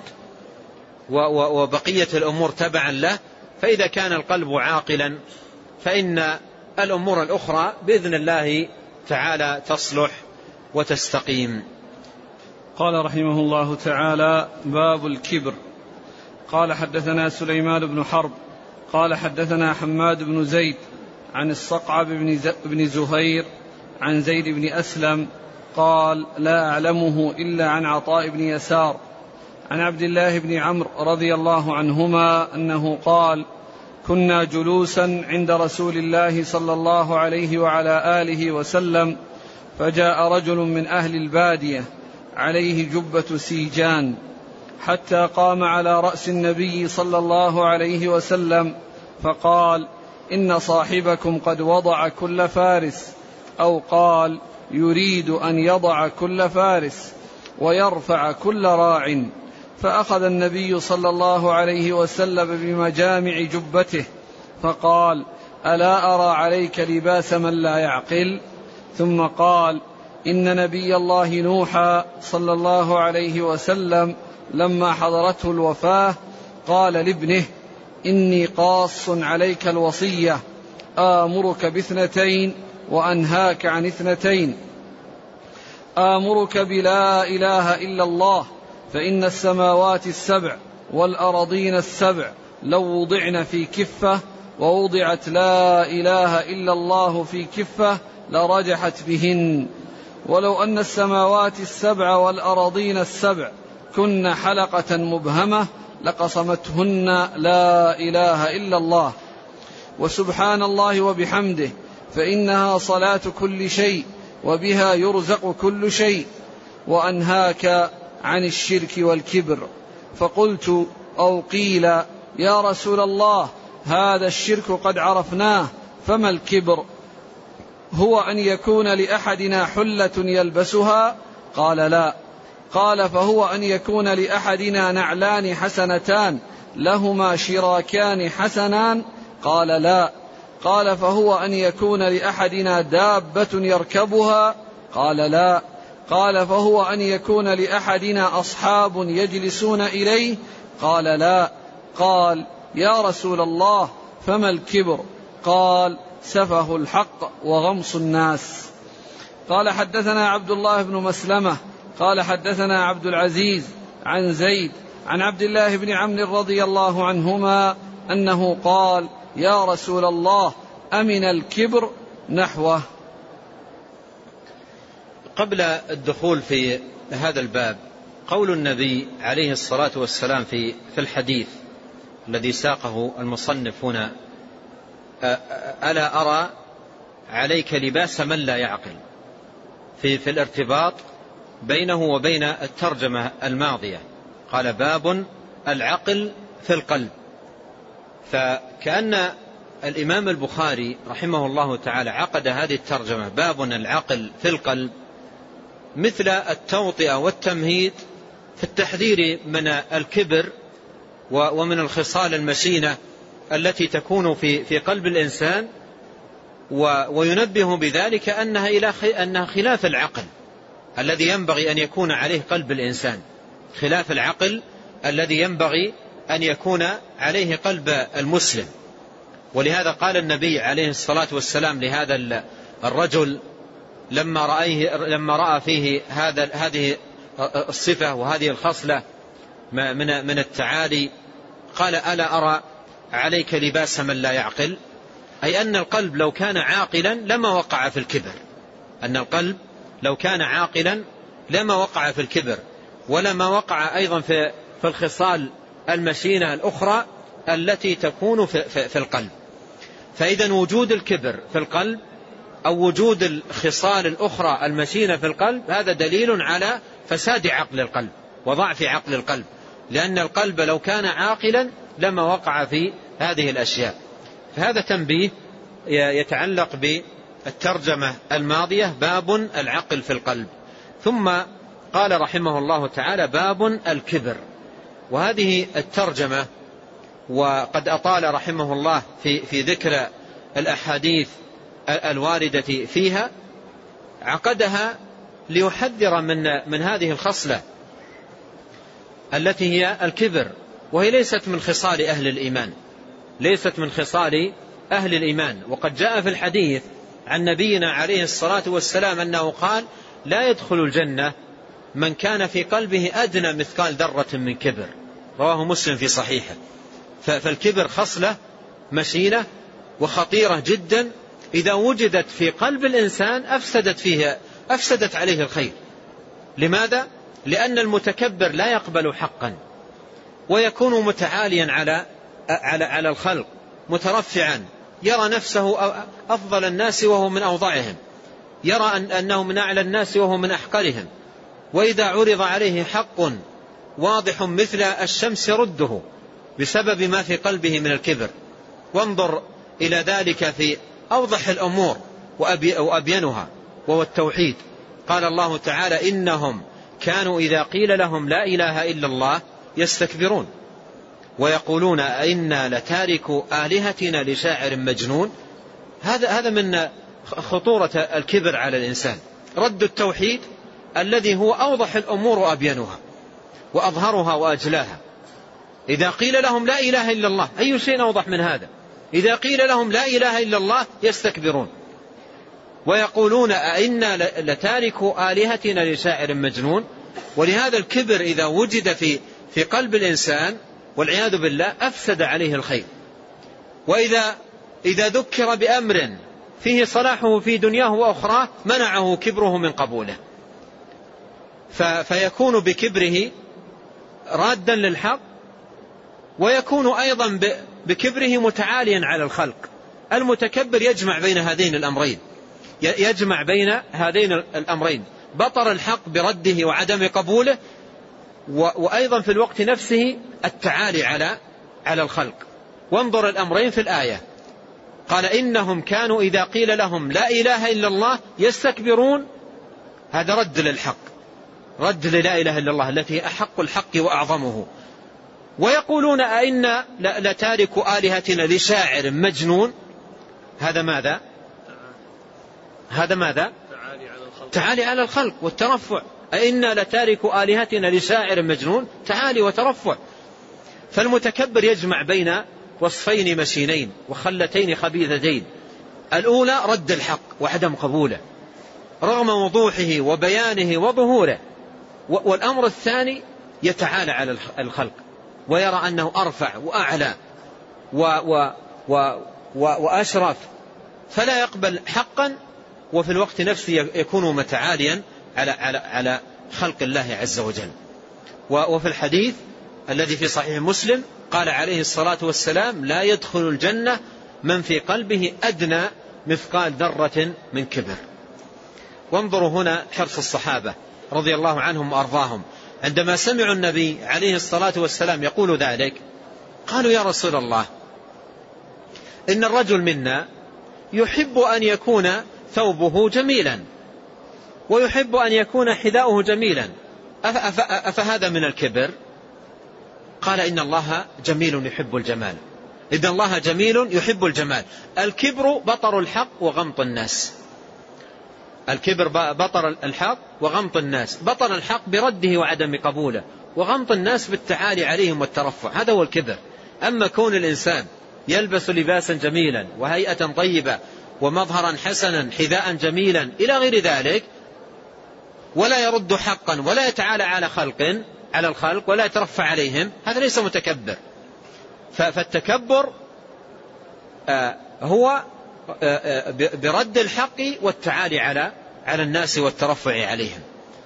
وبقية الأمور تبعا له. فإذا كان القلب عاقلا فإن الأمور الأخرى بإذن الله تعالى تصلح وتستقيم. قال رحمه الله تعالى: باب الكبر. قال حدثنا سليمان بن حرب قال حدثنا حماد بن زيد عن الصقعب بن زهير عن زيد بن أسلم قال: لا أعلمه إلا عن عطاء بن يسار عن عبد الله بن عمرو رضي الله عنهما أنه قال: كنا جلوسا عند رسول الله صلى الله عليه وعلى آله وسلم، فجاء رجل من أهل البادية عليه جبة سيجان، حتى قام على رأس النبي صلى الله عليه وسلم فقال: إن صاحبكم قد وضع كل فارس، أو قال: يريد أن يضع كل فارس ويرفع كل راع. فأخذ النبي صلى الله عليه وسلم بمجامع جبته فقال: ألا أرى عليك لباس من لا يعقل؟ ثم قال: إن نبي الله نوحا صلى الله عليه وسلم لما حضرته الوفاة قال لابنه: إني قاص عليك الوصية، آمرك باثنتين وأنهاك عن اثنتين، آمرك بلا إله إلا الله، فإن السماوات السبع والأرضين السبع لو وضعن في كفة ووضعت لا إله إلا الله في كفة لرجحت بهن، ولو أن السماوات السبع والأرضين السبع كن حلقة مبهمة لقصمتهن لا إله إلا الله، وسبحان الله وبحمده، فإنها صلاة كل شيء وبها يرزق كل شيء، وأنهاك عن الشرك والكبر. فقلت أو قيل: يا رسول الله، هذا الشرك قد عرفناه، فما الكبر؟ هو أن يكون لأحدنا حلة يلبسها؟ قال: لا. قال: فهو أن يكون لأحدنا نعلان حسنتان لهما شراكان حسنان؟ قال: لا. قال: فهو أن يكون لأحدنا دابة يركبها؟ قال: لا. قال: فهو أن يكون لأحدنا أصحاب يجلسون إليه؟ قال: لا. قال: يا رسول الله، فما الكبر؟ قال: سفه الحق وغمص الناس. قال حدثنا عبد الله بن مسلمة قال حدثنا عبد العزيز عن زيد عن عبد الله بن عمرو رضي الله عنهما أنه قال: يا رسول الله أمن الكبر نحوه. قبل الدخول في هذا الباب، قول النبي عليه الصلاة والسلام في في الحديث الذي ساقه المصنف هنا: ألا أرى عليك لباس من لا يعقل، في في الارتباط بينه وبين الترجمة الماضية. قال: باب العقل في القلب. فكأن الإمام البخاري رحمه الله تعالى عقد هذه الترجمة باب العقل في القلب مثل التوطئة والتمهيد في التحذير من الكبر ومن الخصال المشينة التي تكون في في قلب الإنسان، وينبه بذلك أنها إلى أنها خلاف العقل الذي ينبغي أن يكون عليه قلب الإنسان، خلاف العقل الذي ينبغي أن يكون عليه قلب المسلم. ولهذا قال النبي عليه الصلاة والسلام لهذا الرجل لما رأيه لما رأى فيه هذا هذه الصفة وهذه الخصلة من من التعالي، قال: ألا أرى عليك لباس من لا يعقل، أي أن القلب لو كان عاقلا لما وقع في الكبر، أن القلب لو كان عاقلا لما وقع في الكبر، ولما وقع أيضا في في الخصال المشينة الأخرى التي تكون في, في, في القلب. فإذا وجود الكبر في القلب أو وجود الخصال الأخرى المشينة في القلب هذا دليل على فساد عقل القلب وضعف عقل القلب، لأن القلب لو كان عاقلا لما وقع في هذه الأشياء. فهذا تنبيه يتعلق بالترجمة الماضية، باب العقل في القلب. ثم قال رحمه الله تعالى: باب الكبر. وهذه الترجمة وقد أطال رحمه الله في, في ذكر الأحاديث الواردة فيها، عقدها ليحذر من, من هذه الخصلة التي هي الكبر، وهي ليست من خصال أهل الإيمان، ليست من خصال أهل الإيمان. وقد جاء في الحديث عن نبينا عليه الصلاة والسلام أنه قال: لا يدخل الجنة من كان في قلبه أدنى مثقال ذرة من كبر، رواه مسلم في صحيحه. فالكبر خصلة مشينة وخطيرة جدا، إذا وجدت في قلب الإنسان أفسدت فيه أفسدت عليه الخير. لماذا؟ لأن المتكبر لا يقبل حقا، ويكون متعاليا على على على الخلق، مترفعا، يرى نفسه أفضل الناس وهو من أوضعهم، يرى أنه من أعلى الناس وهو من أحقرهم. وإذا عرض عليه حق واضح مثل الشمس رده بسبب ما في قلبه من الكبر. وانظر إلى ذلك في أوضح الأمور وأبينها، وهو التوحيد. قال الله تعالى: إنهم كانوا إذا قيل لهم لا إله إلا الله يستكبرون ويقولون إنا لتاركوا آلهتنا لشاعر مجنون. هذا هذا من خطورة الكبر على الإنسان، رد التوحيد الذي هو أوضح الأمور وأبينها وأظهرها وأجلاها. إذا قيل لهم لا إله إلا الله، أي شيء أوضح من هذا؟ إذا قيل لهم لا إله إلا الله يستكبرون ويقولون أئنا لتاركوا آلهتنا لشاعر مجنون. ولهذا الكبر إذا وجد في في قلب الإنسان والعياذ بالله أفسد عليه الخير. وإذا إذا ذكر بأمر فيه صلاحه في دنياه وأخراه منعه كبره من قبوله، فيكون بكبره رادا للحق، ويكون أيضا بكبره متعاليا على الخلق. المتكبر يجمع بين هذين الأمرين، يجمع بين هذين الأمرين، بطر الحق برده وعدم قبوله، وأيضا في الوقت نفسه التعالي على على الخلق. وانظر الأمرين في الآية، قال: إنهم كانوا إذا قيل لهم لا إله إلا الله يستكبرون. هذا رد للحق، رد للا إله إلا الله التي أحق الحق وأعظمه. ويقولون أئنا لتاركوا آلهتنا لشاعر مجنون. هذا ماذا؟ هذا ماذا؟ تعالي على الخلق والترفع. أئنا لتاركوا آلهتنا لشاعر مجنون، تعالي وترفع. فالمتكبر يجمع بين وصفين مشينين وخلتين خبيثتين: الأولى رد الحق وعدم قبوله رغم وضوحه وبيانه وظهوره، والأمر الثاني يتعالى على الخلق ويرى أنه أرفع وأعلى وأشرف، فلا يقبل حقا وفي الوقت نفسه يكون متعاليا على, على, على خلق الله عز وجل. وفي الحديث الذي في صحيح مسلم قال عليه الصلاة والسلام: لا يدخل الجنة من في قلبه أدنى مثقال ذرة من كبر. وانظروا هنا حرص الصحابة رضي الله عنهم وأرضاهم عندما سمعوا النبي عليه الصلاة والسلام يقول ذلك، قالوا: يا رسول الله، إن الرجل منا يحب أن يكون ثوبه جميلا ويحب أن يكون حذاؤه جميلا، أفهذا من الكبر؟ قال: إن الله جميل يحب الجمال. إن الله جميل يحب الجمال. الكبر بطر الحق وغمط الناس. الكبر بطر الحق وغمط الناس. بطر الحق برده وعدم قبوله، وغمط الناس بالتعالي عليهم والترفع، هذا هو الكبر. أما كون الإنسان يلبس لباسا جميلا وهيئة طيبة ومظهرا حسنا حذاء جميلا إلى غير ذلك، ولا يرد حقا ولا يتعالى على خلق على الخلق ولا يترفع عليهم، هذا ليس متكبر. فالتكبر هو برد الحق والتعالي على على الناس والترفع عليهم.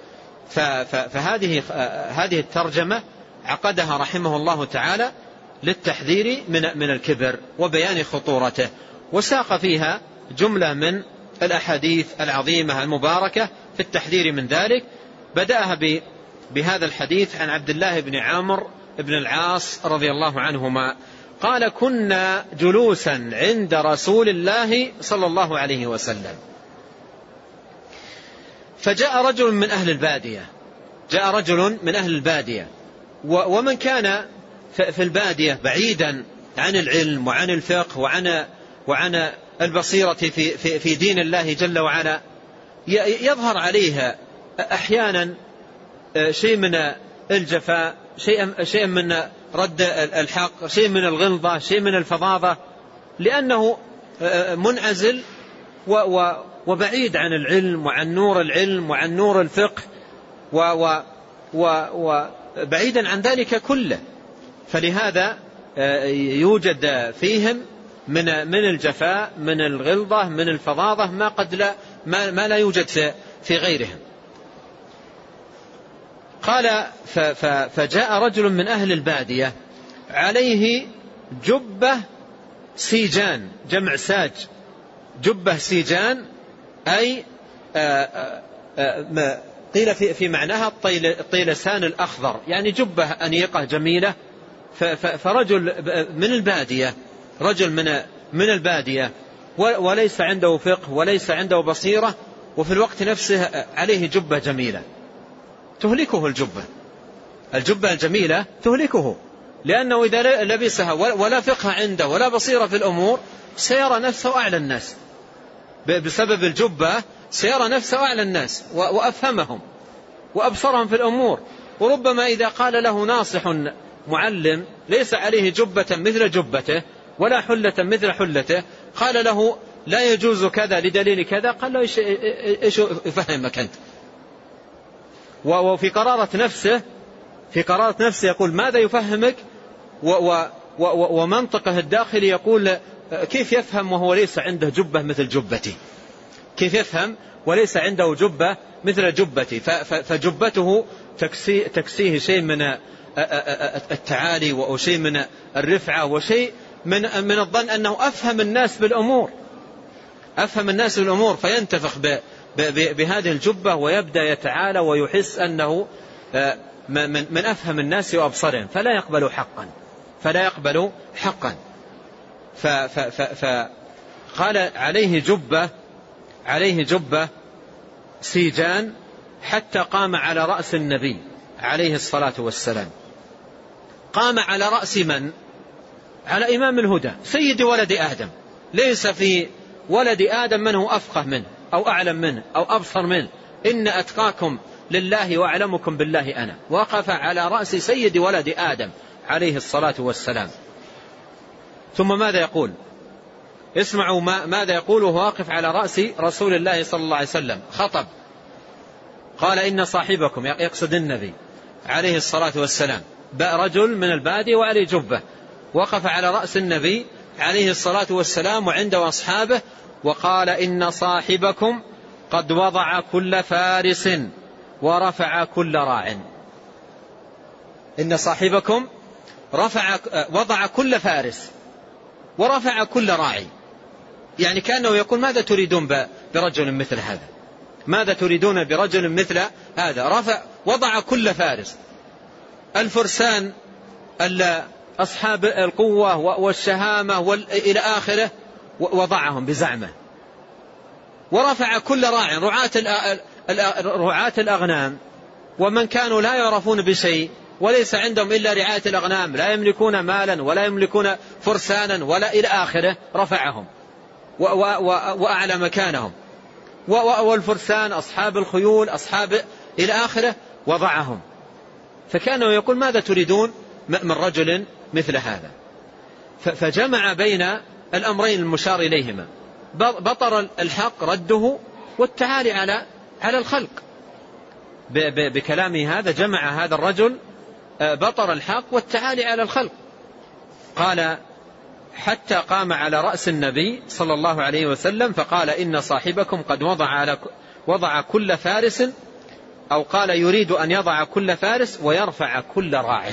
فهذه هذه الترجمة عقدها رحمه الله تعالى للتحذير من من الكبر وبيان خطورته، وساق فيها جملة من الأحاديث العظيمة المباركة في التحذير من ذلك. بدأها بهذا الحديث عن عبد الله بن عامر بن العاص رضي الله عنهما قال: كنا جلوسا عند رسول الله صلى الله عليه وسلم، فجاء رجل من أهل البادية جاء رجل من أهل البادية ومن كان في البادية بعيدا عن العلم وعن الفقه وعن وعن البصيرة في في في دين الله جل وعلا، يظهر عليها أحيانا شيء من الجفاء، شيء شيء من رد الحق، شيء من الغلظة، شيء من الفظاظة، لأنه منعزل وبعيد عن العلم وعن نور العلم وعن نور الفقه وبعيدا عن ذلك كله. فلهذا يوجد فيهم من من الجفاء، من الغلظة، من الفظاظة ما قد لا ما, ما لا يوجد في غيرهم. قال: فجاء رجل من أهل البادية عليه جبة سيجان، جمع ساج، جبة سيجان، أي آآ آآ قيل في, في معناها الطيلسان الأخضر، يعني جبة أنيقة جميلة. فرجل من البادية، رجل من من البادية وليس عنده فقه وليس عنده بصيرة، وفي الوقت نفسه عليه جبة جميلة تهلكه. الجبة الجبة الجميلة تهلكه، لأنه إذا لبسها ولا فقه عنده ولا بصيرة في الأمور سيرى نفسه أعلى الناس. بسبب الجبة سيرى نفسه أعلى الناس وأفهمهم وأبصرهم في الأمور. وربما إذا قال له ناصح معلم ليس عليه جبة مثل جبته ولا حلة مثل حلته، قال له لا يجوز كذا لدليل كذا، قال له إيش, إيش يفهمك أنت؟ وفي قرارة نفسه في قرارة نفسه يقول ماذا يفهمك، ومنطقه الداخلي يقول كيف يفهم وهو ليس عنده جبة مثل جبتي، كيف يفهم وليس عنده جبة مثل جبتي. فجبته تكسيه شيء من التعالي وشيء من الرفعة وشيء من من الظن أنه أفهم الناس بالأمور أفهم الناس بالأمور فينتفخ بهذه الجبة ويبدأ يتعالى ويحس أنه من أفهم الناس وأبصرهم، فلا يقبل حقا فلا يقبل حقا فقال عليه جبة عليه جبة سيجان حتى قام على رأس النبي عليه الصلاة والسلام. قام على رأس من؟ على إمام الهدى سيد ولد آدم، ليس في ولد آدم من هو أفقه منه أو أعلم منه أو أبصر منه، إن أتقاكم لله وأعلمكم بالله أنا. وقف على رأس سيد ولد آدم عليه الصلاة والسلام. ثم ماذا يقول؟ اسمعوا ما ماذا يقول وهو واقف على رأس رسول الله صلى الله عليه وسلم. خطب قال إن صاحبكم، يقصد النبي عليه الصلاة والسلام، رجل من البادية وعليه جبة، وقف على رأس النبي عليه الصلاة والسلام وعنده أصحابه وقال إن صاحبكم قد وضع كل فارس ورفع كل راع. إن صاحبكم رفع وضع كل فارس ورفع كل راعي، يعني كأنه يقول ماذا تريدون برجل مثل هذا؟ ماذا تريدون برجل مثل هذا؟ رفع وضع كل فارس، الفرسان أصحاب القوة والشهامة إلى آخره وضعهم بزعمه، ورفع كل راع رعاة الأغنام ومن كانوا لا يعرفون بشيء وليس عندهم إلا رعاية الأغنام، لا يملكون مالا ولا يملكون فرسانا ولا إلى آخره، رفعهم وأعلى مكانهم، والفرسان أصحاب الخيول أصحاب إلى آخره وضعهم. فكانوا يقول ماذا تريدون من رجل مثل هذا؟ فجمع بين الأمرين المشار إليهما، بطر الحق رده والتعالي على على الخلق. بكلامه هذا جمع هذا الرجل بطر الحق والتعالي على الخلق. قال حتى قام على رأس النبي صلى الله عليه وسلم فقال إن صاحبكم قد وضع على وضع كل فارس، أو قال يريد أن يضع كل فارس ويرفع كل راع.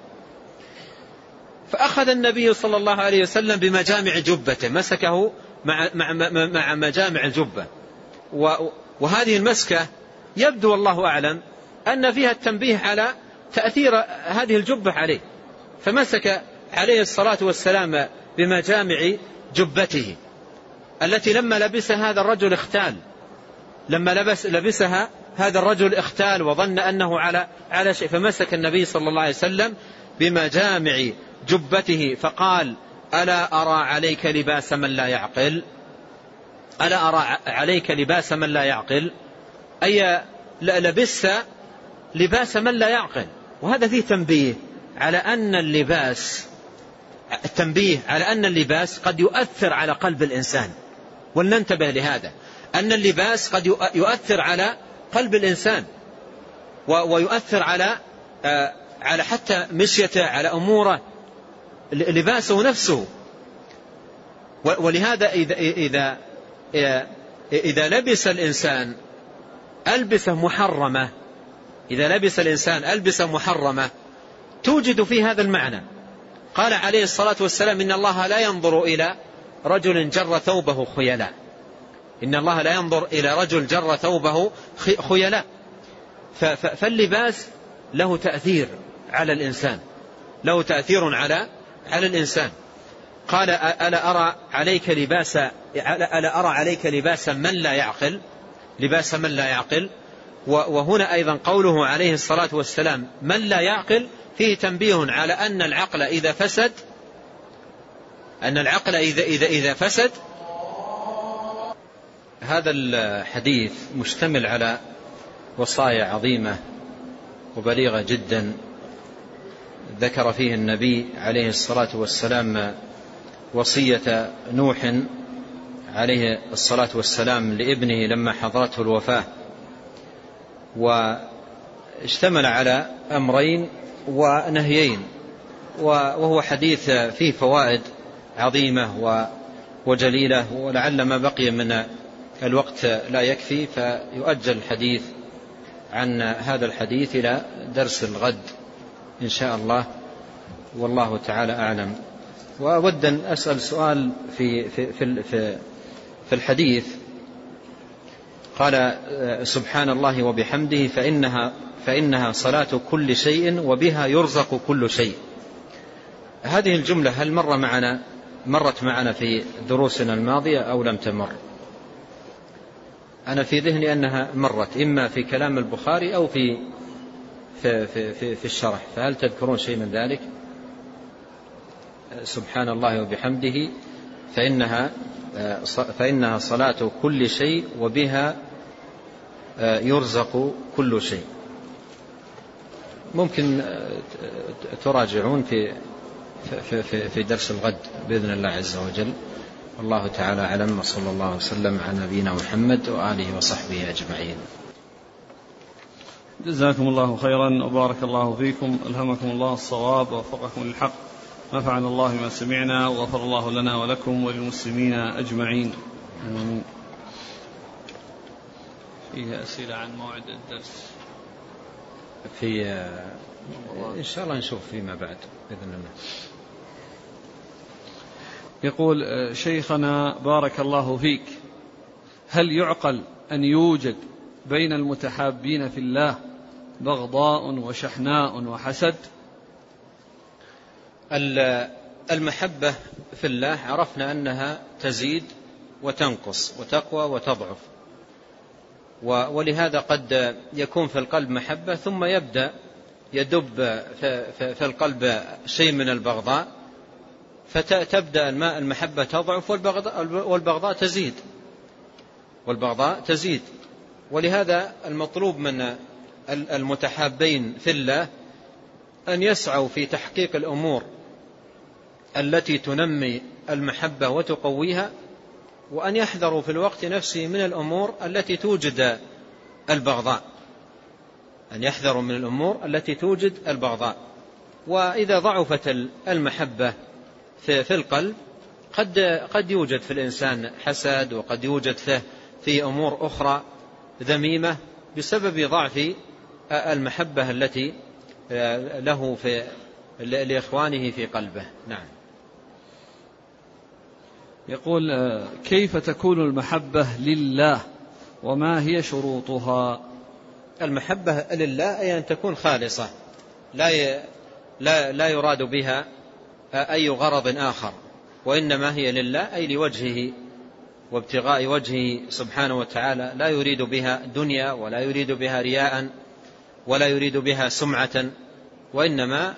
فأخذ النبي صلى الله عليه وسلم بمجامع جبته، مسكه مع, مع, مع مجامع الجبة، وهذه المسكة يبدو والله أعلم أن فيها التنبيه على تأثير هذه الجبة عليه، فمسك عليه الصلاة والسلام بمجامع جبته التي لما لبسها هذا الرجل اختال، لما لبس لبسها هذا الرجل اختال وظن أنه على على شيء، فمسك النبي صلى الله عليه وسلم بمجامع جبته فقال ألا أرى عليك لباس من لا يعقل؟ ألا أرى عليك لباس من لا يعقل؟ أي لبست لباس من لا يعقل. وهذا فيه تنبيه على أن اللباس التنبيه على أن اللباس قد يؤثر على قلب الإنسان، ولننتبه لهذا، أن اللباس قد يؤثر على قلب الإنسان ويؤثر على على حتى مشيته، على أموره، لباسه نفسه. ولهذا إذا إذا إذا لبس الإنسان ألبسة محرمة إذا لبس الإنسان ألبسة محرمة توجد في هذا المعنى. قال عليه الصلاة والسلام إن الله لا ينظر إلى رجل جر ثوبه خيلاء، إن الله لا ينظر إلى رجل جر ثوبه خيلاء. فاللباس له تأثير على الإنسان، له تأثير على على الإنسان. قال ألا أرى عليك لباس ألا أرى عليك لباس من لا يعقل، لباس من لا يعقل. وهنا أيضا قوله عليه الصلاة والسلام من لا يعقل فيه تنبيه على أن العقل إذا فسد أن العقل إذا إذا إذا فسد. هذا الحديث مشتمل على وصايا عظيمة وبليغة جدا ذكر فيه النبي عليه الصلاة والسلام وصية نوح عليه الصلاة والسلام لابنه لما حضرته الوفاة، واشتمل على أمرين ونهيين، وهو حديث فيه فوائد عظيمة وجليلة، ولعل ما بقي من الوقت لا يكفي فيؤجل الحديث عن هذا الحديث إلى درس الغد إن شاء الله، والله تعالى أعلم. وأود أن أسأل سؤال في, في, في, في, في الحديث. قال سبحان الله وبحمده فإنها, فإنها صلاة كل شيء وبها يرزق كل شيء. هذه الجملة هل مر معنا مرت معنا في دروسنا الماضية أو لم تمر؟ أنا في ذهني أنها مرت إما في كلام البخاري أو في في, في, في, في الشرح، فهل تذكرون شيء من ذلك؟ سبحان الله وبحمده فإنها, فإنها صلاة كل شيء وبها يرزق كل شيء. ممكن تراجعون في في في, في درس الغد بإذن الله عز وجل. والله تعالى أعلم، وصلى الله وسلم على نبينا محمد وآله وصحبه أجمعين. جزاكم الله خيرا وبارك الله فيكم، ألهمكم الله الصواب ووفقكم للحق. نفعنا الله ما سمعنا وغفر الله لنا ولكم وللمسلمين أجمعين. آمين. فيه أسئلة عن موعد الدرس في إن شاء الله نشوف فيما بعد بإذن الله. يقول شيخنا بارك الله فيك، هل يعقل أن يوجد بين المتحابين في الله بغضاء وشحناء وحسد؟ المحبة في الله عرفنا أنها تزيد وتنقص وتقوى وتضعف، ولهذا قد يكون في القلب محبة ثم يبدأ يدب في القلب شيء من البغضاء، فتبدأ المحبة تضعف والبغضاء تزيد والبغضاء تزيد. ولهذا المطلوب من المتحابين في الله أن يسعوا في تحقيق الأمور التي تنمي المحبة وتقويها، وأن يحذروا في الوقت نفسه من الأمور التي توجد البغضاء، أن يحذروا من الأمور التي توجد البغضاء. وإذا ضعفت المحبة في القلب قد قد يوجد في الإنسان حسد، وقد يوجد فيه في أمور أخرى ذميمة بسبب ضعف المحبة التي له في لإخوانه في قلبه. نعم. يقول كيف تكون المحبة لله وما هي شروطها؟ المحبة لله أي أن تكون خالصة، لا لا لا يراد بها أي غرض آخر، وإنما هي لله أي لوجهه وابتغاء وجهه سبحانه وتعالى، لا يريد بها دنيا ولا يريد بها رياء ولا يريد بها سمعة، وإنما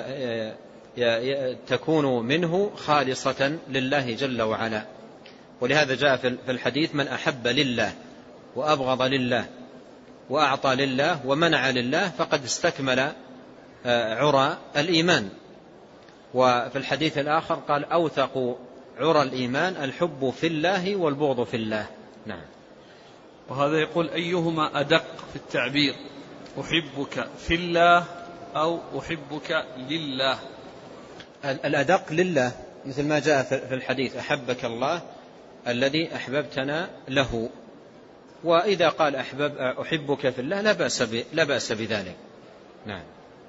تكون منه خالصة لله جل وعلا. ولهذا جاء في الحديث من أحب لله وأبغض لله وأعطى لله ومنع لله فقد استكمل عرى الإيمان. وفي الحديث الآخر قال أوثق عرى الإيمان الحب في الله والبغض في الله. نعم. وهذا يقول أيهما أدق في التعبير، أحبك في الله أو أحبك لله؟ الأدق لله، مثل ما جاء في الحديث أحبك الله الذي أحببتنا له. وإذا قال أحبب أحبك في الله لا بأس لا بأس بذلك. نعم.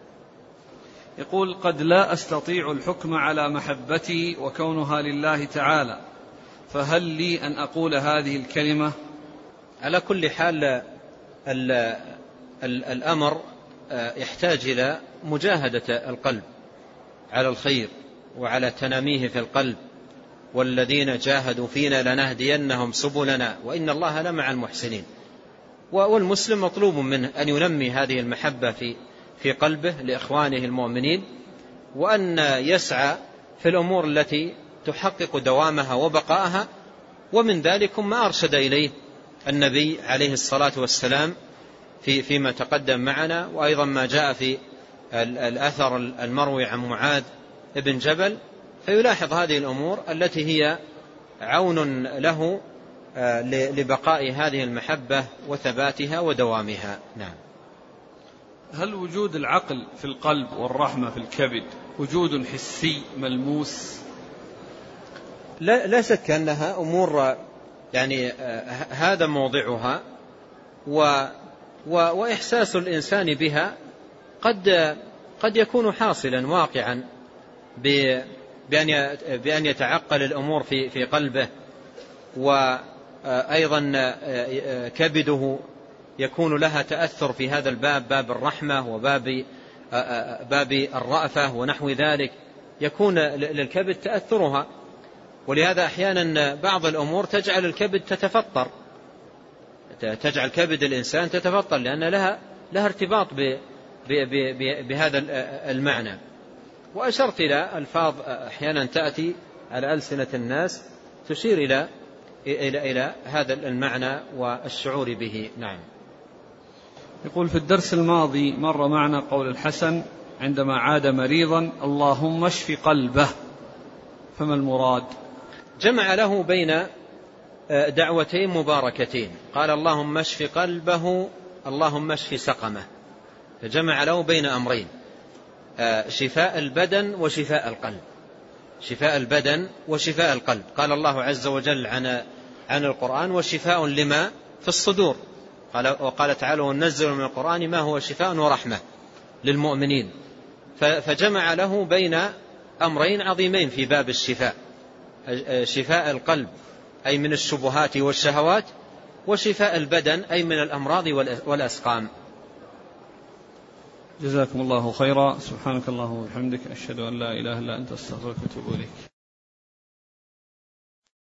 يقول قد لا أستطيع الحكم على محبتي وكونها لله تعالى، فهل لي أن أقول هذه الكلمة؟ على كل حال ال ال الأمر يحتاج إلى مجاهدة القلب على الخير وعلى تناميه في القلب، والذين جاهدوا فينا لنهدينهم سبلنا وإن الله لمع المحسنين. والمسلم مطلوب منه أن ينمي هذه المحبة في في قلبه لإخوانه المؤمنين، وأن يسعى في الأمور التي تحقق دوامها وبقائها، ومن ذلك ما أرشد إليه النبي عليه الصلاة والسلام في فيما تقدم معنا، وأيضا ما جاء في الأثر المروي عن معاذ ابن جبل، فيلاحظ هذه الأمور التي هي عون له لبقاء هذه المحبة وثباتها ودوامها. نعم. هل وجود العقل في القلب والرحمة في الكبد وجود حسي ملموس؟ لا, لا شك أنها أمور يعني هذا موضعها، و و وإحساس الإنسان بها قد قد يكون حاصلا واقعا بأن بأن يتعقل الأمور في في قلبه، وأيضا كبده يكون لها تأثر في هذا الباب، باب الرحمة وباب باب الرأفة ونحو ذلك، يكون للكبد تأثرها. ولهذا أحيانا بعض الأمور تجعل الكبد تتفطر، تجعل كبد الإنسان تتفطر، لأن لها لها ارتباط بهذا المعنى. وأشرت إلى ألفاظ أحيانا تأتي على ألسنة الناس تشير إلى إلى إلى هذا المعنى والشعور به. نعم. يقول في الدرس الماضي مر معنا قول الحسن عندما عاد مريضا اللهم اشف قلبه، فما المراد؟ جمع له بين دعوتين مباركتين، قال اللهم اشف قلبه اللهم اشف سقمه، فجمع له بين أمرين، شفاء البدن وشفاء القلب. شفاء البدن وشفاء القلب. قال الله عز وجل عن عن القرآن وشفاء لما في الصدور، قال وقال تعالى وننزل من القرآن ما هو شفاء ورحمة للمؤمنين. فجمع له بين أمرين عظيمين في باب الشفاء، شفاء القلب أي من الشبهات والشهوات، وشفاء البدن أي من الأمراض والأسقام. جزاكم الله خيرا. سبحانك اللهم وبحمدك، أشهد أن لا إله إلا أنت، أستغفرك وأتوب إليك.